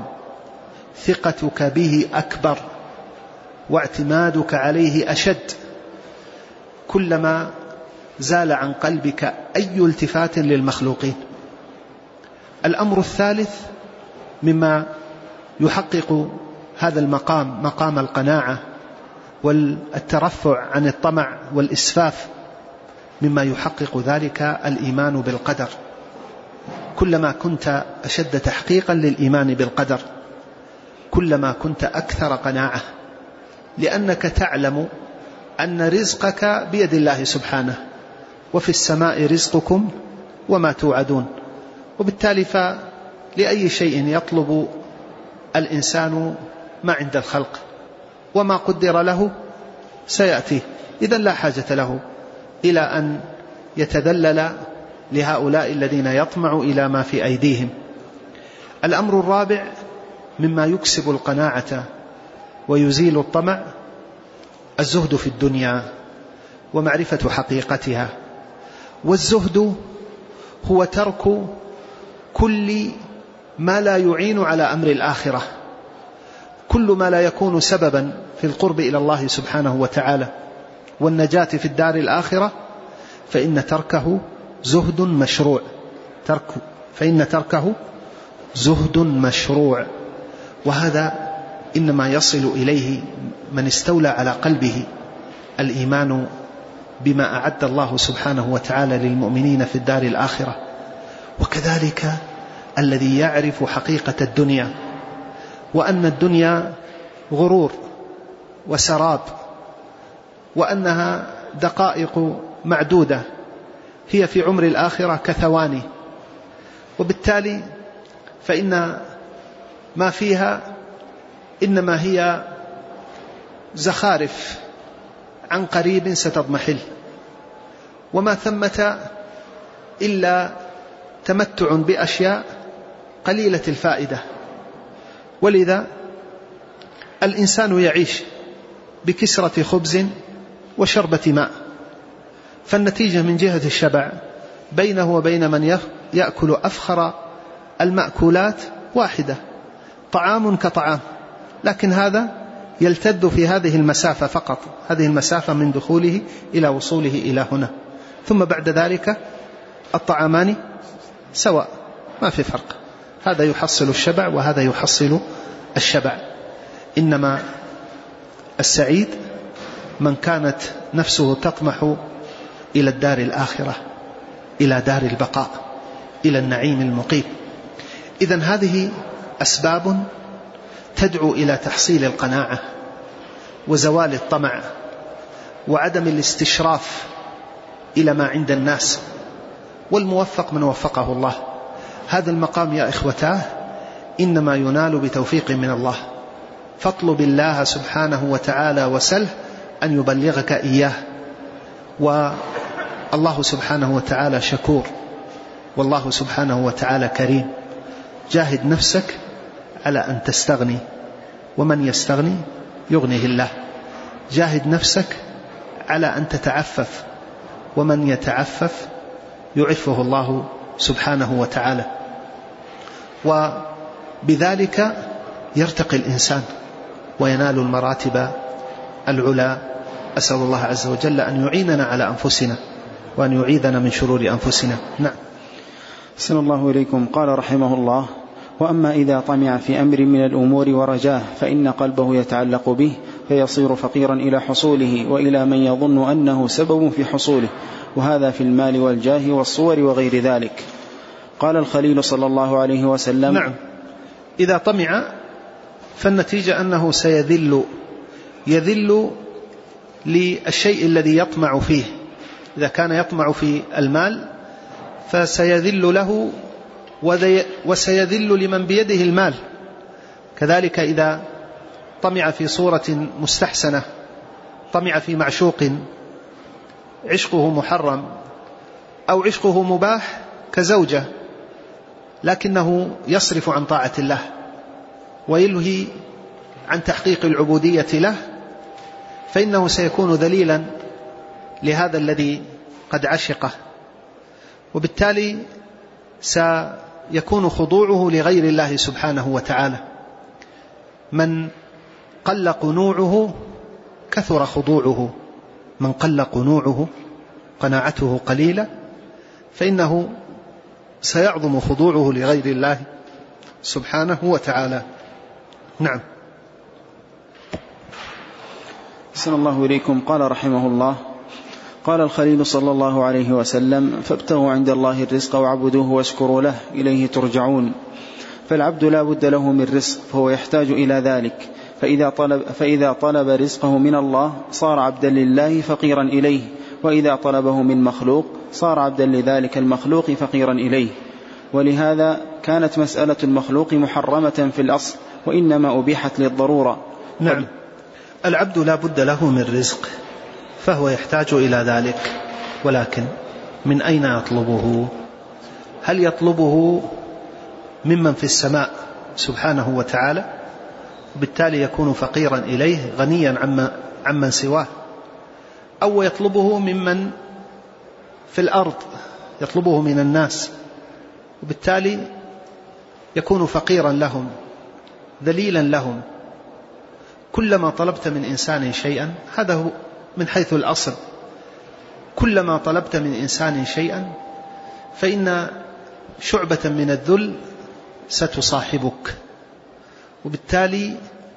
ثقتك به أكبر، واعتمادك عليه أشد، كلما زال عن قلبك أي التفات للمخلوقين. الأمر الثالث مما يحقق هذا المقام، مقام القناعة والترفع عن الطمع والإسفاف، مما يحقق ذلك الإيمان بالقدر. كلما كنت أشد تحقيقا للإيمان بالقدر كلما كنت أكثر قناعة، لأنك تعلم أن رزقك بيد الله سبحانه، وفي السماء رزقكم وما توعدون. وبالتالي فلأي شيء يطلب الإنسان ما عند الخلق، وما قدر له سيأتيه، إذن لا حاجة له إلى أن يتذلل لهؤلاء الذين يطمع إلى ما في أيديهم. الأمر الرابع مما يكسب القناعة ويزيل الطمع الزهد في الدنيا ومعرفة حقيقتها. والزهد هو ترك كل ما لا يعين على أمر الآخرة، كل ما لا يكون سببا في القرب إلى الله سبحانه وتعالى والنجاة في الدار الآخرة، فإن تركه زهد مشروع ترك فإن تركه زهد مشروع. وهذا إنما يصل إليه من استولى على قلبه الإيمان بما أعد الله سبحانه وتعالى للمؤمنين في الدار الآخرة. وكذلك الذي يعرف حقيقة الدنيا، وأن الدنيا غرور وسراب، وأنها دقائق معدودة هي في عمر الآخرة كثواني، وبالتالي فإن ما فيها إنما هي زخارف عن قريب ستضمحل، وما ثمة إلا تمتع بأشياء قليلة الفائدة. ولذا الإنسان يعيش بكسرة خبز وشربة ماء، فالنتيجة من جهة الشبع بينه وبين من يأكل أفخر المأكولات واحدة، طعام كطعام، لكن هذا يلتد في هذه المسافة فقط، هذه المسافة من دخوله إلى وصوله إلى هنا، ثم بعد ذلك الطعامان سواء، ما في فرق، هذا يحصل الشبع وهذا يحصل الشبع. إنما السعيد من كانت نفسه تطمح إلى الدار الآخرة، إلى دار البقاء، إلى النعيم المقيم. إذن هذه أسباب تدعو إلى تحصيل القناعة وزوال الطمع وعدم الاستشراف إلى ما عند الناس، والموفق من وفقه الله. هذا المقام يا إخوتاه إنما ينال بتوفيق من الله، فاطلب الله سبحانه وتعالى وسله أن يبلغك إياه، والله سبحانه وتعالى شكور، والله سبحانه وتعالى كريم. جاهد نفسك على أن تستغني، ومن يستغني يغنيه الله. جاهد نفسك على أن تتعفف، ومن يتعفف يعفه الله سبحانه وتعالى، وبذلك يرتقي الإنسان وينال المراتب العلا. أسأل الله عز وجل أن يعيننا على أنفسنا وأن يعيذنا من شرور أنفسنا. نعم. أحسن الله إليكم. قال رحمه الله: وأما إذا طمع في أمر من الأمور ورجاه فإن قلبه يتعلق به فيصير فقيرا إلى حصوله وإلى من يظن أنه سبب في حصوله، وهذا في المال والجاه والصور وغير ذلك. قال الخليل صلى الله عليه وسلم: نعم، إذا طمع فالنتيجة أنه سيذل، يذل للشيء الذي يطمع فيه. إذا كان يطمع في المال فسيذل له وسيذل لمن بيده المال. كذلك إذا طمع في صورة مستحسنة، طمع في معشوق عشقه محرم أو عشقه مباح كزوجة، لكنه يصرف عن طاعة الله ويلهي عن تحقيق العبودية له، فإنه سيكون ذليلا لهذا الذي قد عشقه، وبالتالي سيكون خضوعه لغير الله سبحانه وتعالى. من قل قنوعه كثر خضوعه، من قل قنوعه قناعته قليلة فإنه سيعظم خضوعه لغير الله سبحانه وتعالى. نعم. أحسن الله إليكم. قال رحمه الله: قال الخليل صلى الله عليه وسلم: فابتغوا عند الله الرزق واعبدوه واشكروا له إليه ترجعون. فالعبد لا بد له من رزق فهو يحتاج إلى ذلك، فإذا طلب, فإذا طلب رزقه من الله صار عبدا لله فقيرا إليه، وإذا طلبه من مخلوق صار عبدا لذلك المخلوق فقيرا إليه. ولهذا كانت مسألة المخلوق محرمة في الأصل، وإنما أبيحت للضرورة. نعم. العبد لا بد له من رزق فهو يحتاج إلى ذلك، ولكن من أين يطلبه؟ هل يطلبه ممن في السماء سبحانه وتعالى وبالتالي يكون فقيرا إليه غنيا عما عمن سواه، أو يطلبه ممن في الأرض، يطلبه من الناس وبالتالي يكون فقيرا لهم ذليلا لهم؟ كلما طلبت من إنسان شيئا، هذا هو من حيث الأصل، كلما طلبت من إنسان شيئا فإن شعبة من الذل ستصاحبك، وبالتالي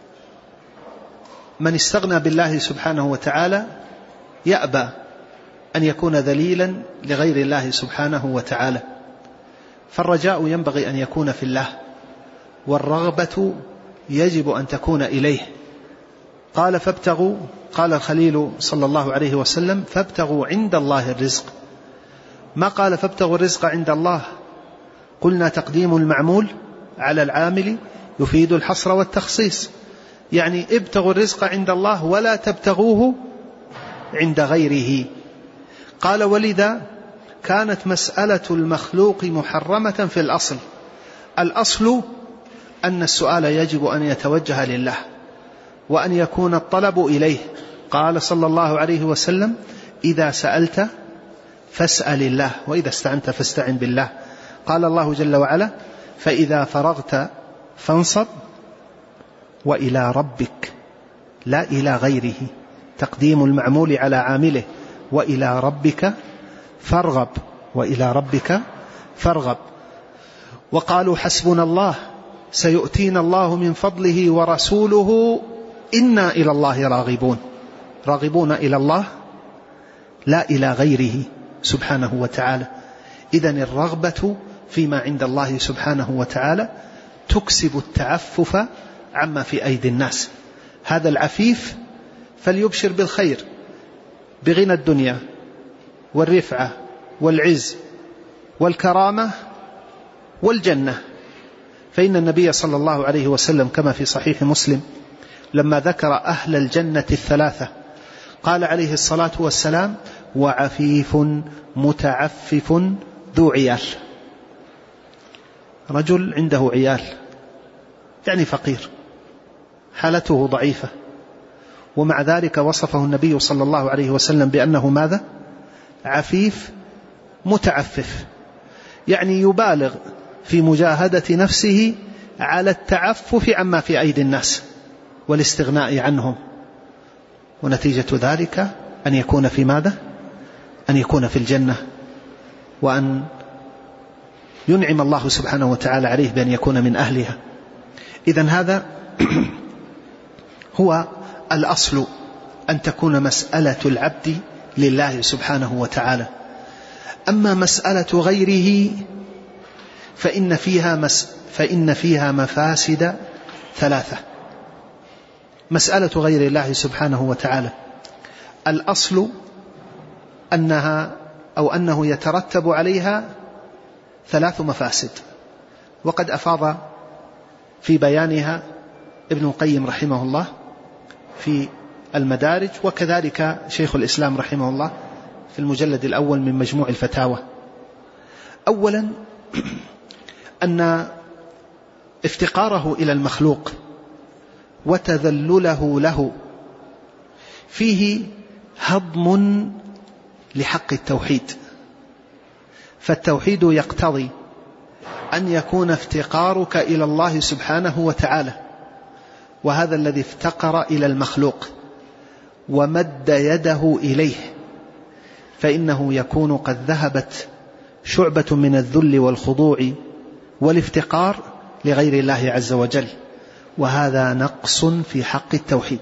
من استغنى بالله سبحانه وتعالى يأبى أن يكون ذليلا لغير الله سبحانه وتعالى. فالرجاء ينبغي أن يكون في الله، والرغبة يجب أن تكون إليه. قال فابتغوا، قال الخليل صلى الله عليه وسلم: فابتغوا عند الله الرزق. ما قال فابتغوا الرزق عند الله. قلنا تقديم المعمول على العامل يفيد الحصر والتخصيص، يعني ابتغوا الرزق عند الله ولا تبتغوه عند غيره. قال ولذا كانت مسألة المخلوق محرمة في الأصل. الأصل أن السؤال يجب أن يتوجه لله وأن يكون الطلب إليه. قال صلى الله عليه وسلم: إذا سألت فاسأل الله وإذا استعنت فاستعن بالله. قال الله جل وعلا: فإذا فرغت فانصب وإلى ربك، لا إلى غيره، تقديم المعمول على عامله، وإلى ربك فارغب، وإلى ربك فارغب. وقالوا حسبنا الله سيؤتينا الله من فضله ورسوله إنا إلى الله راغبون. راغبون إلى الله لا إلى غيره سبحانه وتعالى. إذن الرغبة فيما عند الله سبحانه وتعالى تكسب التعفف عما في أيدي الناس. هذا العفيف فليبشر بالخير، بغنى الدنيا والرفعة والعز والكرامة والجنة. فإن النبي صلى الله عليه وسلم كما في صحيح مسلم لما ذكر أهل الجنة الثلاثة قال عليه الصلاة والسلام: وعفيف متعفف ذو عيال. رجل عنده عيال، يعني فقير، حالته ضعيفة، ومع ذلك وصفه النبي صلى الله عليه وسلم بأنه ماذا؟ عفيف متعفف، يعني يبالغ في مجاهدة نفسه على التعفف عما في أيدي الناس والاستغناء عنهم، ونتيجة ذلك أن يكون في ماذا؟ أن يكون في الجنة، وأن ينعم الله سبحانه وتعالى عليه بأن يكون من أهلها. إذن هذا هو الأصل، أن تكون مسألة العبد لله سبحانه وتعالى. أما مسألة غيره فإن فيها, مس فإن فيها مفاسد ثلاثة. مسألة غير الله سبحانه وتعالى الأصل أنها أو أنه يترتب عليها ثلاث مفاسد، وقد أفاض في بيانها ابن القيم رحمه الله في المدارج، وكذلك شيخ الإسلام رحمه الله في المجلد الأول من مجموع الفتاوى. أولا أن افتقاره إلى المخلوق وتذلله له فيه هضم لحق التوحيد، فالتوحيد يقتضي أن يكون افتقارك إلى الله سبحانه وتعالى، وهذا الذي افتقر إلى المخلوق ومد يده إليه فإنه يكون قد ذهبت شعبة من الذل والخضوع والافتقار لغير الله عز وجل، وهذا نقص في حق التوحيد.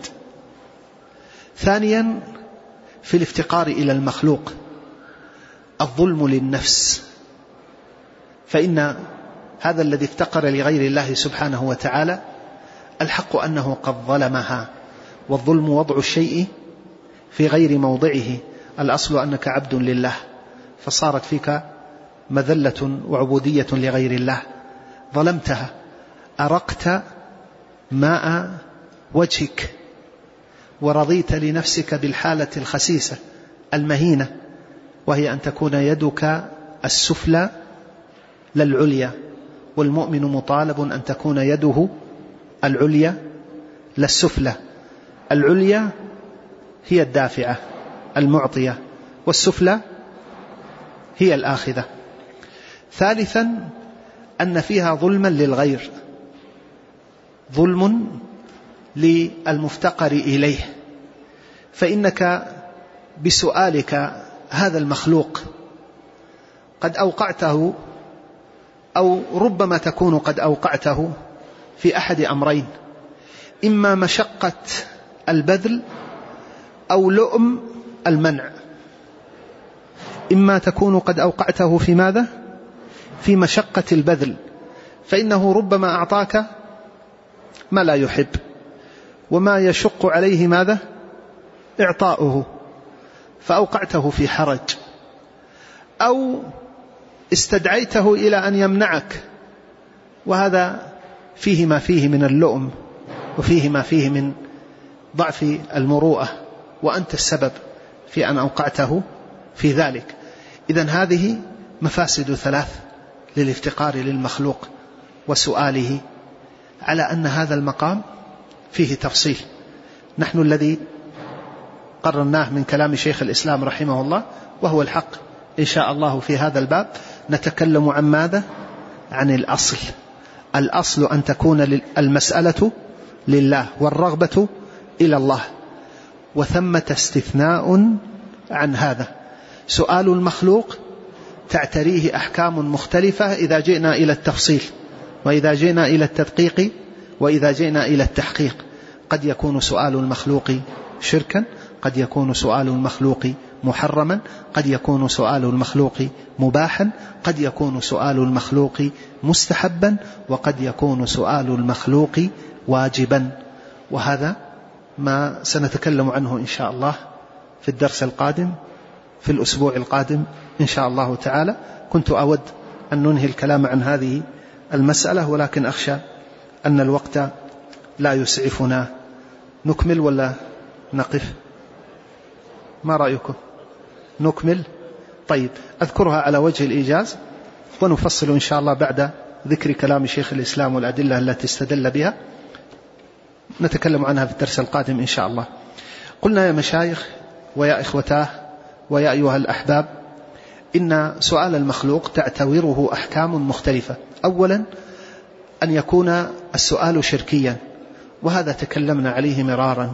ثانيا في الافتقار إلى المخلوق الظلم للنفس، فإن هذا الذي افتقر لغير الله سبحانه وتعالى الحق أنه قد ظلمها، والظلم وضع الشيء في غير موضعه. الأصل أنك عبد لله، فصارت فيك مذلة وعبودية لغير الله، ظلمتها، أرقت ماء وجهك ورضيت لنفسك بالحالة الخسيسة المهينة، وهي أن تكون يدك السفلى للعليا، والمؤمن مطالب أن تكون يده العليا للسفلى. العليا هي الدافعة المعطية، والسفلى هي الآخذة. ثالثا أن فيها ظلما للغير، ظلم للمفتقر إليه، فإنك بسؤالك هذا المخلوق قد أوقعته، أو ربما تكون قد أوقعته في أحد أمرين: إما مشقة البذل أو لؤم المنع. إما تكون قد أوقعته في ماذا؟ في مشقة البذل، فإنه ربما أعطاك ما لا يحب، وما يشق عليه ماذا؟ إعطاؤه، فأوقعته في حرج. أو استدعيته إلى أن يمنعك، وهذا فيه ما فيه من اللؤم، وفيه ما فيه من ضعف المروءة، وأنت السبب في أن أوقعته في ذلك. إذن هذه مفاسد ثلاث للافتقار للمخلوق وسؤاله، على أن هذا المقام فيه تفصيل. نحن الذي قررناه من كلام شيخ الإسلام رحمه الله وهو الحق إن شاء الله في هذا الباب، نتكلم عن ماذا؟ عن الأصل. الأصل أن تكون المسألة لله والرغبة إلى الله، وثمة استثناء عن هذا. سؤال المخلوق تعتريه أحكام مختلفة إذا جئنا إلى التفصيل، وإذا جئنا إلى التدقيق، وإذا جئنا إلى التحقيق. قد يكون سؤال المخلوق شركا، قد يكون سؤال المخلوق محرما، قد يكون سؤال المخلوق مباحا، قد يكون سؤال المخلوق مستحبا، وقد يكون سؤال المخلوق واجبا. وهذا ما سنتكلم عنه إن شاء الله في الدرس القادم في الأسبوع القادم إن شاء الله تعالى. كنت أود أن ننهي الكلام عن هذه المسألة، ولكن أخشى أن الوقت لا يسعفنا. نكمل ولا نقف؟ ما رأيكم؟ نكمل؟ طيب، أذكرها على وجه الإيجاز، ونفصل إن شاء الله بعد ذكر كلام شيخ الإسلام والأدلة التي استدل بها، نتكلم عنها في الدرس القادم إن شاء الله. قلنا يا مشايخ ويا إخوتاه ويا أيها الأحباب، إن سؤال المخلوق تعتبره أحكام مختلفة. أولا أن يكون السؤال شركيا، وهذا تكلمنا عليه مرارا.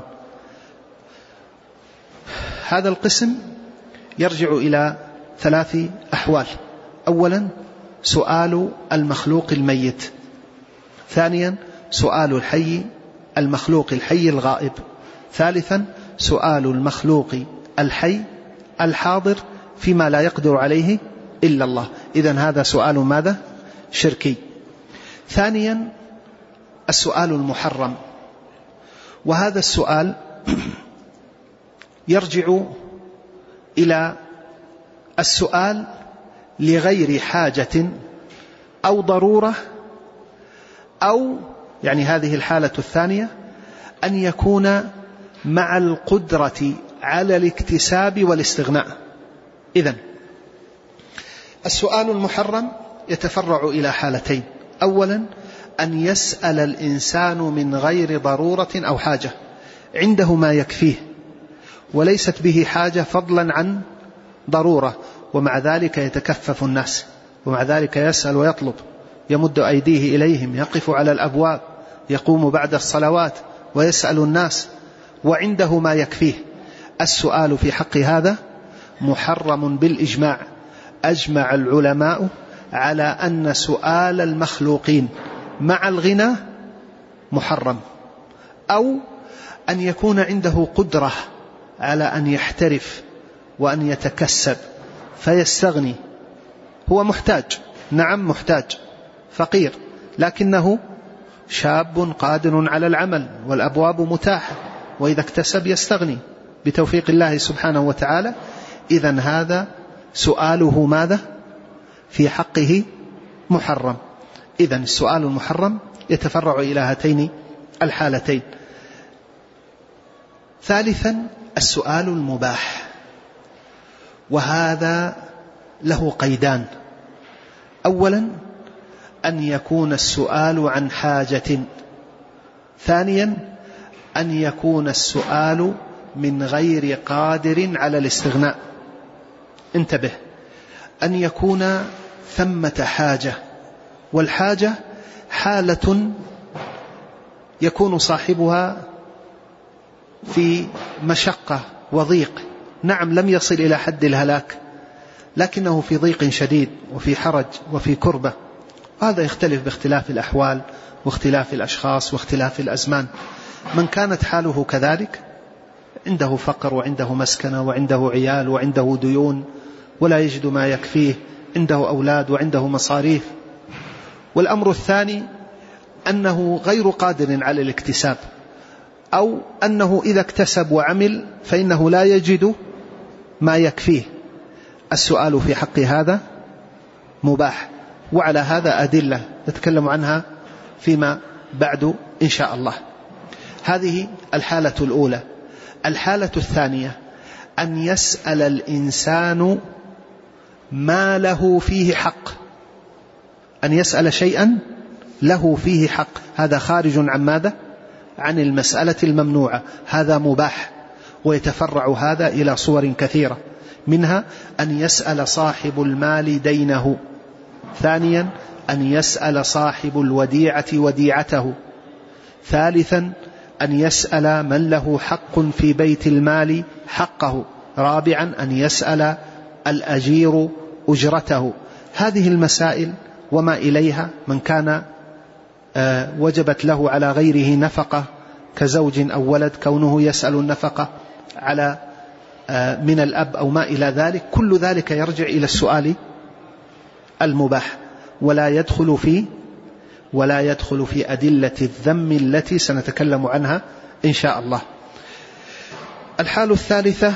هذا القسم يرجع إلى ثلاث أحوال. أولا سؤال المخلوق الميت، ثانيا سؤال الحي المخلوق الحي الغائب، ثالثا سؤال المخلوق الحي الحاضر فيما لا يقدر عليه إلا الله. إذن هذا سؤال ماذا؟ شركي. ثانيا السؤال المحرم، وهذا السؤال يرجع إلى السؤال لغير حاجة أو ضرورة، أو يعني هذه الحالة الثانية أن يكون مع القدرة على الاكتساب والاستغناء. إذن السؤال المحرم يتفرع إلى حالتين. أولا أن يسأل الإنسان من غير ضرورة أو حاجة، عنده ما يكفيه وليست به حاجة فضلا عن ضرورة، ومع ذلك يتكفف الناس، ومع ذلك يسأل ويطلب، يمد أيديه إليهم، يقف على الأبواب، يقوم بعد الصلوات ويسأل الناس وعنده ما يكفيه. السؤال في حق هذا محرم بالإجماع. أجمع العلماء على أن سؤال المخلوقين مع الغنى محرم، أو أن يكون عنده قدرة على أن يحترف وأن يتكسب فيستغني. هو محتاج، نعم محتاج، فقير، لكنه شاب قادر على العمل والأبواب متاحة، وإذا اكتسب يستغني بتوفيق الله سبحانه وتعالى. إذن هذا سؤاله ماذا؟ في حقه محرم. إذن السؤال المحرم يتفرع إلى هاتين الحالتين. ثالثا السؤال المباح، وهذا له قيدان. أولا أن يكون السؤال عن حاجة، ثانيا أن يكون السؤال من غير قادر على الاستغناء. انتبه، أن يكون ثمة حاجة، والحاجة حالة يكون صاحبها في مشقة وضيق، نعم لم يصل إلى حد الهلاك، لكنه في ضيق شديد وفي حرج وفي كربة. هذا يختلف باختلاف الأحوال واختلاف الأشخاص واختلاف الأزمان. من كانت حاله كذلك، عنده فقر وعنده مسكنة وعنده عيال وعنده ديون ولا يجد ما يكفيه، عنده أولاد وعنده مصاريف. والأمر الثاني أنه غير قادر على الاكتساب، أو أنه إذا اكتسب وعمل فإنه لا يجد ما يكفيه. السؤال في حق هذا مباح، وعلى هذا أدلة نتكلم عنها فيما بعد إن شاء الله. هذه الحالة الأولى. الحالة الثانية أن يسأل الإنسان ما له فيه حق، أن يسأل شيئا له فيه حق، هذا خارج عن ماذا؟ عن المسألة الممنوعة، هذا مباح. ويتفرع هذا إلى صور كثيرة، منها أن يسأل صاحب المال دينه، ثانيا أن يسأل صاحب الوديعة وديعته، ثالثا أن يسأل من له حق في بيت المال حقه، رابعا أن يسأل الأجير أجرته. هذه المسائل وما إليها، من كان وجبت له على غيره نفقة كزوج أو ولد، كونه يسأل النفقة على من الأب أو ما إلى ذلك، كل ذلك يرجع إلى السؤال المباح، ولا يدخل في ولا يدخل في أدلة الذم التي سنتكلم عنها إن شاء الله. الحال الثالثة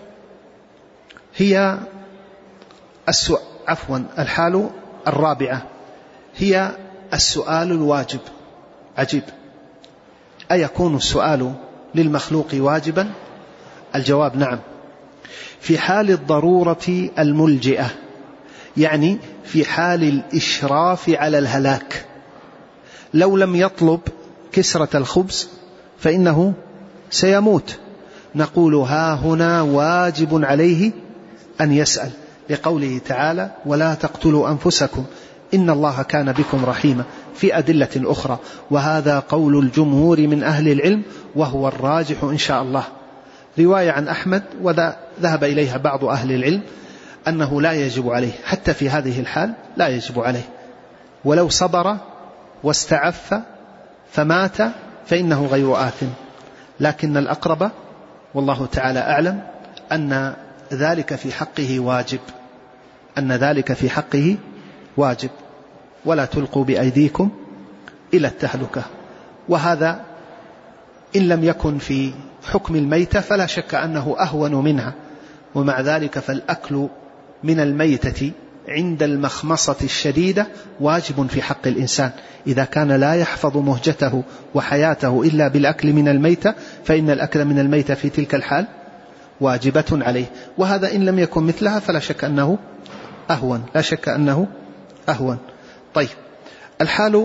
هي السؤال عفوا الحال الرابعة هي السؤال الواجب. عجيب، أيكون السؤال للمخلوق واجبا؟ الجواب نعم، في حال الضرورة الملجئة، يعني في حال الإشراف على الهلاك. لو لم يطلب كسرة الخبز فإنه سيموت، نقول ها هنا واجب عليه أن يسأل، لقوله تعالى ولا تقتلوا أنفسكم إن الله كان بكم رحيما في أدلة أخرى، وهذا قول الجمهور من أهل العلم وهو الراجح إن شاء الله. رواية عن أحمد وذهب إليها بعض أهل العلم أنه لا يجب عليه، حتى في هذه الحال لا يجب عليه، ولو صبر واستعف فمات فإنه غير آثم. لكن الأقرب والله تعالى أعلم أن ذلك في حقه واجب، أن ذلك في حقه واجب، ولا تلقوا بأيديكم إلى التهلكة. وهذا إن لم يكن في حكم الميتة فلا شك أنه أهون منها، ومع ذلك فالأكل من الميتة عند المخمصة الشديدة واجب في حق الإنسان. إذا كان لا يحفظ مهجته وحياته إلا بالأكل من الميتة فإن الأكل من الميتة في تلك الحال واجبة عليه، وهذا إن لم يكن مثلها فلا شك أنه أهون، لا شك أنه أهون. طيب، الحال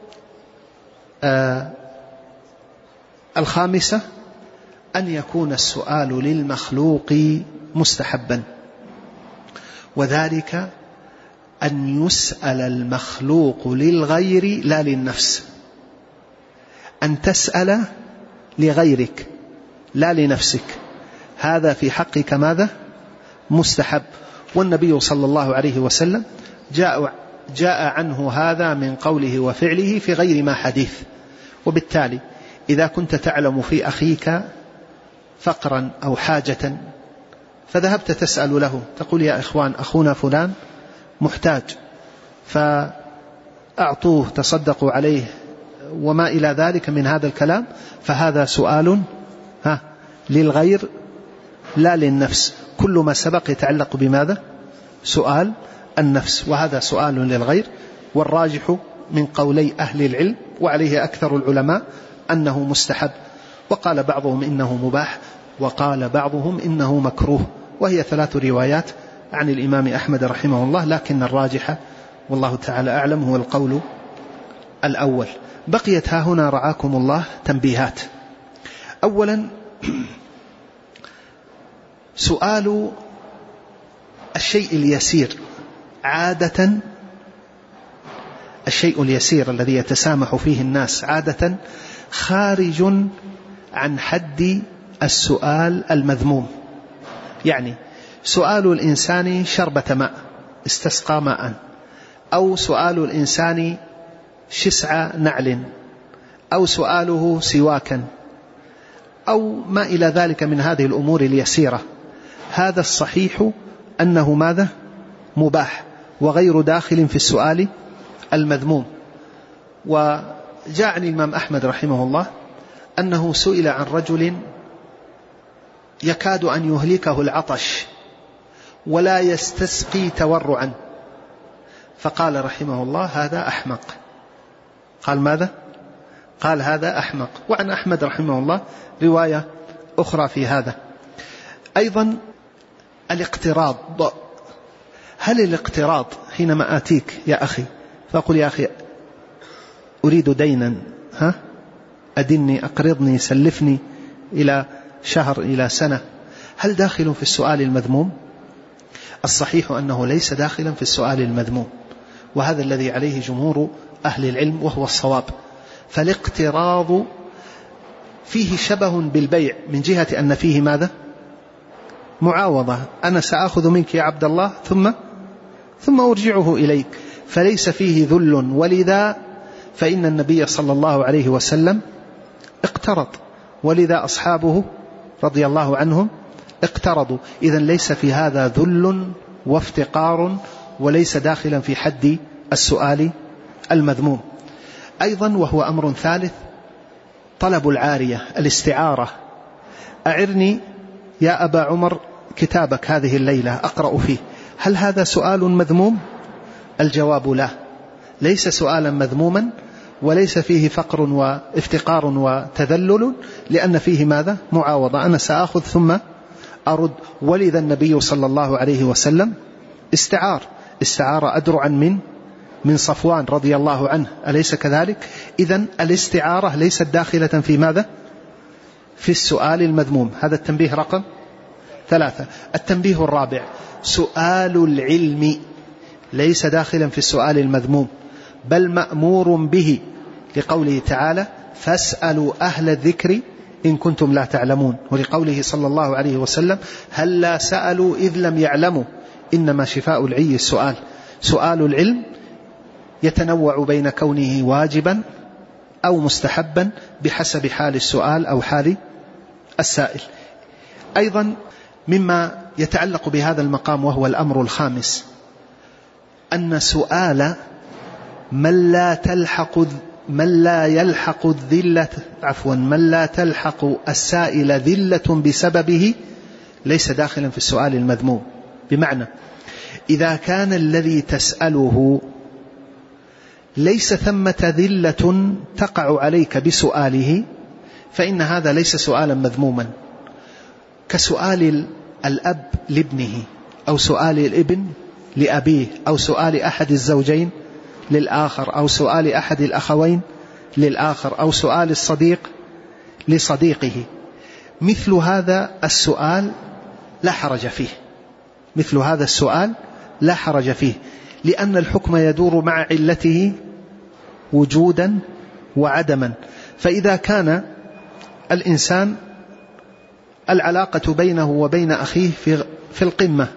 آه الخامسة أن يكون السؤال للمخلوق مستحبا، وذلك أن يسأل المخلوق للغير لا للنفس، أن تسأل لغيرك لا لنفسك، هذا في حقك ماذا؟ مستحب. والنبي صلى الله عليه وسلم جاء, جاء عنه هذا من قوله وفعله في غير ما حديث. وبالتالي إذا كنت تعلم في أخيك فقرا أو حاجة فذهبت تسأل له، تقول يا إخوان أخونا فلان محتاج فأعطوه تصدقوا عليه وما إلى ذلك من هذا الكلام، فهذا سؤال ها للغير لا للنفس. كل ما سبق يتعلق بماذا؟ سؤال النفس، وهذا سؤال للغير. والراجح من قولي أهل العلم وعليه أكثر العلماء أنه مستحب، وقال بعضهم إنه مباح، وقال بعضهم إنه مكروه، وهي ثلاث روايات عن الإمام أحمد رحمه الله، لكن الراجح والله تعالى أعلم هو القول الأول. بقيت ها هنا رعاكم الله تنبيهات. أولا، سؤال الشيء اليسير عادة، الشيء اليسير الذي يتسامح فيه الناس عادة خارج عن حد السؤال المذموم. يعني سؤال الإنسان شربة ماء، استسقى ماء، أو سؤال الإنسان شسع نعل، أو سؤاله سواكا، أو ما إلى ذلك من هذه الأمور اليسيرة، هذا الصحيح أنه ماذا؟ مباح وغير داخل في السؤال المذموم. وجاء عن الإمام أحمد رحمه الله أنه سئل عن رجل يكاد أن يهلكه العطش ولا يستسقي تورعا، فقال رحمه الله هذا أحمق. قال ماذا؟ قال هذا أحمق. وعن أحمد رحمه الله رواية أخرى في هذا. أيضا الاقتراض، هل الاقتراض حينما آتيك يا أخي فأقول يا أخي أريد دينا، ها أدني أقرضني سلفني إلى شهر إلى سنة، هل داخل في السؤال المذموم؟ الصحيح أنه ليس داخلا في السؤال المذموم، وهذا الذي عليه جمهور أهل العلم وهو الصواب. فالاقتراض فيه شبه بالبيع من جهة أن فيه ماذا؟ معاوضة، أنا سأخذ منك يا عبد الله ثم ثم أرجعه إليك، فليس فيه ذل. ولذا فإن النبي صلى الله عليه وسلم اقترض، ولذا أصحابه رضي الله عنهم اقترضوا. إذن ليس في هذا ذل وافتقار، وليس داخلا في حد السؤال المذموم. أيضا وهو أمر ثالث طلب العارية، الاستعارة. أعرني يا أبا عمر كتابك هذه الليلة أقرأ فيه. هل هذا سؤال مذموم؟ الجواب لا، ليس سؤالا مذموما، وليس فيه فقر وافتقار وتذلل، لأن فيه ماذا؟ معاوضة. أنا سأخذ ثم أرد. ولذا النبي صلى الله عليه وسلم استعار استعار أدرعا من من صفوان رضي الله عنه، أليس كذلك؟ إذن الاستعارة ليست داخلة في ماذا؟ في السؤال المذموم. هذا التنبيه رقم ثلاثة. التنبيه الرابع سؤال العلم ليس داخلا في السؤال المذموم، بل مأمور به، لقوله تعالى فاسألوا أهل الذكر إن كنتم لا تعلمون، ولقوله صلى الله عليه وسلم هل لا سألوا إذ لم يعلموا إنما شفاء العي السؤال. سؤال العلم يتنوع بين كونه واجبا أو مستحبا بحسب حال السؤال أو حال السائل. أيضا مما يتعلق بهذا المقام وهو الأمر الخامس أن سؤال من لا تلحق من لا يلحق الذلة عفوا من لا تلحق السائل ذلة بسببه ليس داخلا في السؤال المذموم. بمعنى إذا كان الذي تسأله ليس ثمة ذلة تقع عليك بسؤاله فإن هذا ليس سؤالا مذموما، كسؤال الأب لابنه، أو سؤال الابن لأبيه، أو سؤال أحد الزوجين للآخر، أو سؤال أحد الأخوين للآخر، أو سؤال الصديق لصديقه. مثل هذا السؤال لا حرج فيه مثل هذا السؤال لا حرج فيه لأن الحكم يدور مع علته وجودا وعدما. فإذا كان الإنسان العلاقة بينه وبين أخيه في في القمة،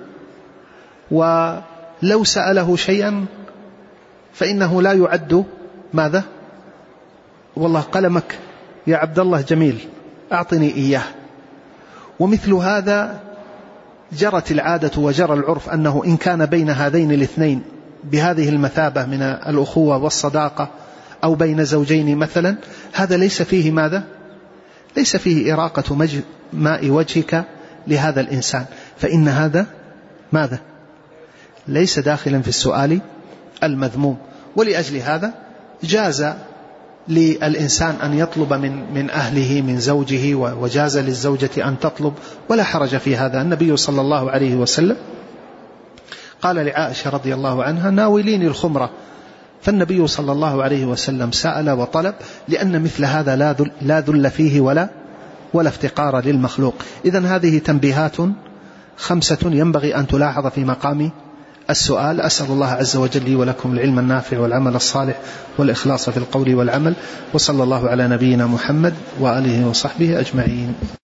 ولو سأله شيئا فإنه لا يعد ماذا؟ والله قلمك يا عبد الله جميل أعطني إياه. ومثل هذا جرت العادة وجرى العرف أنه إن كان بين هذين الاثنين بهذه المثابة من الأخوة والصداقة، أو بين زوجين مثلا، هذا ليس فيه ماذا؟ ليس فيه إراقة ماء وجهك لهذا الإنسان، فإن هذا ماذا؟ ليس داخلا في السؤال المذموم. ولأجل هذا جاز للإنسان أن يطلب من من أهله من زوجه، وجاز للزوجة أن تطلب، ولا حرج في هذا. النبي صلى الله عليه وسلم قال لعائشة رضي الله عنها ناوليني الخمرة، فالنبي صلى الله عليه وسلم سأل وطلب، لأن مثل هذا لا ذل, لا ذل فيه ولا ولا افتقار للمخلوق. إذن هذه تنبيهات خمسة ينبغي أن تلاحظ في مقام السؤال. أسأل الله عز وجل لي ولكم العلم النافع والعمل الصالح والإخلاص في القول والعمل، وصلى الله على نبينا محمد وآله وصحبه أجمعين.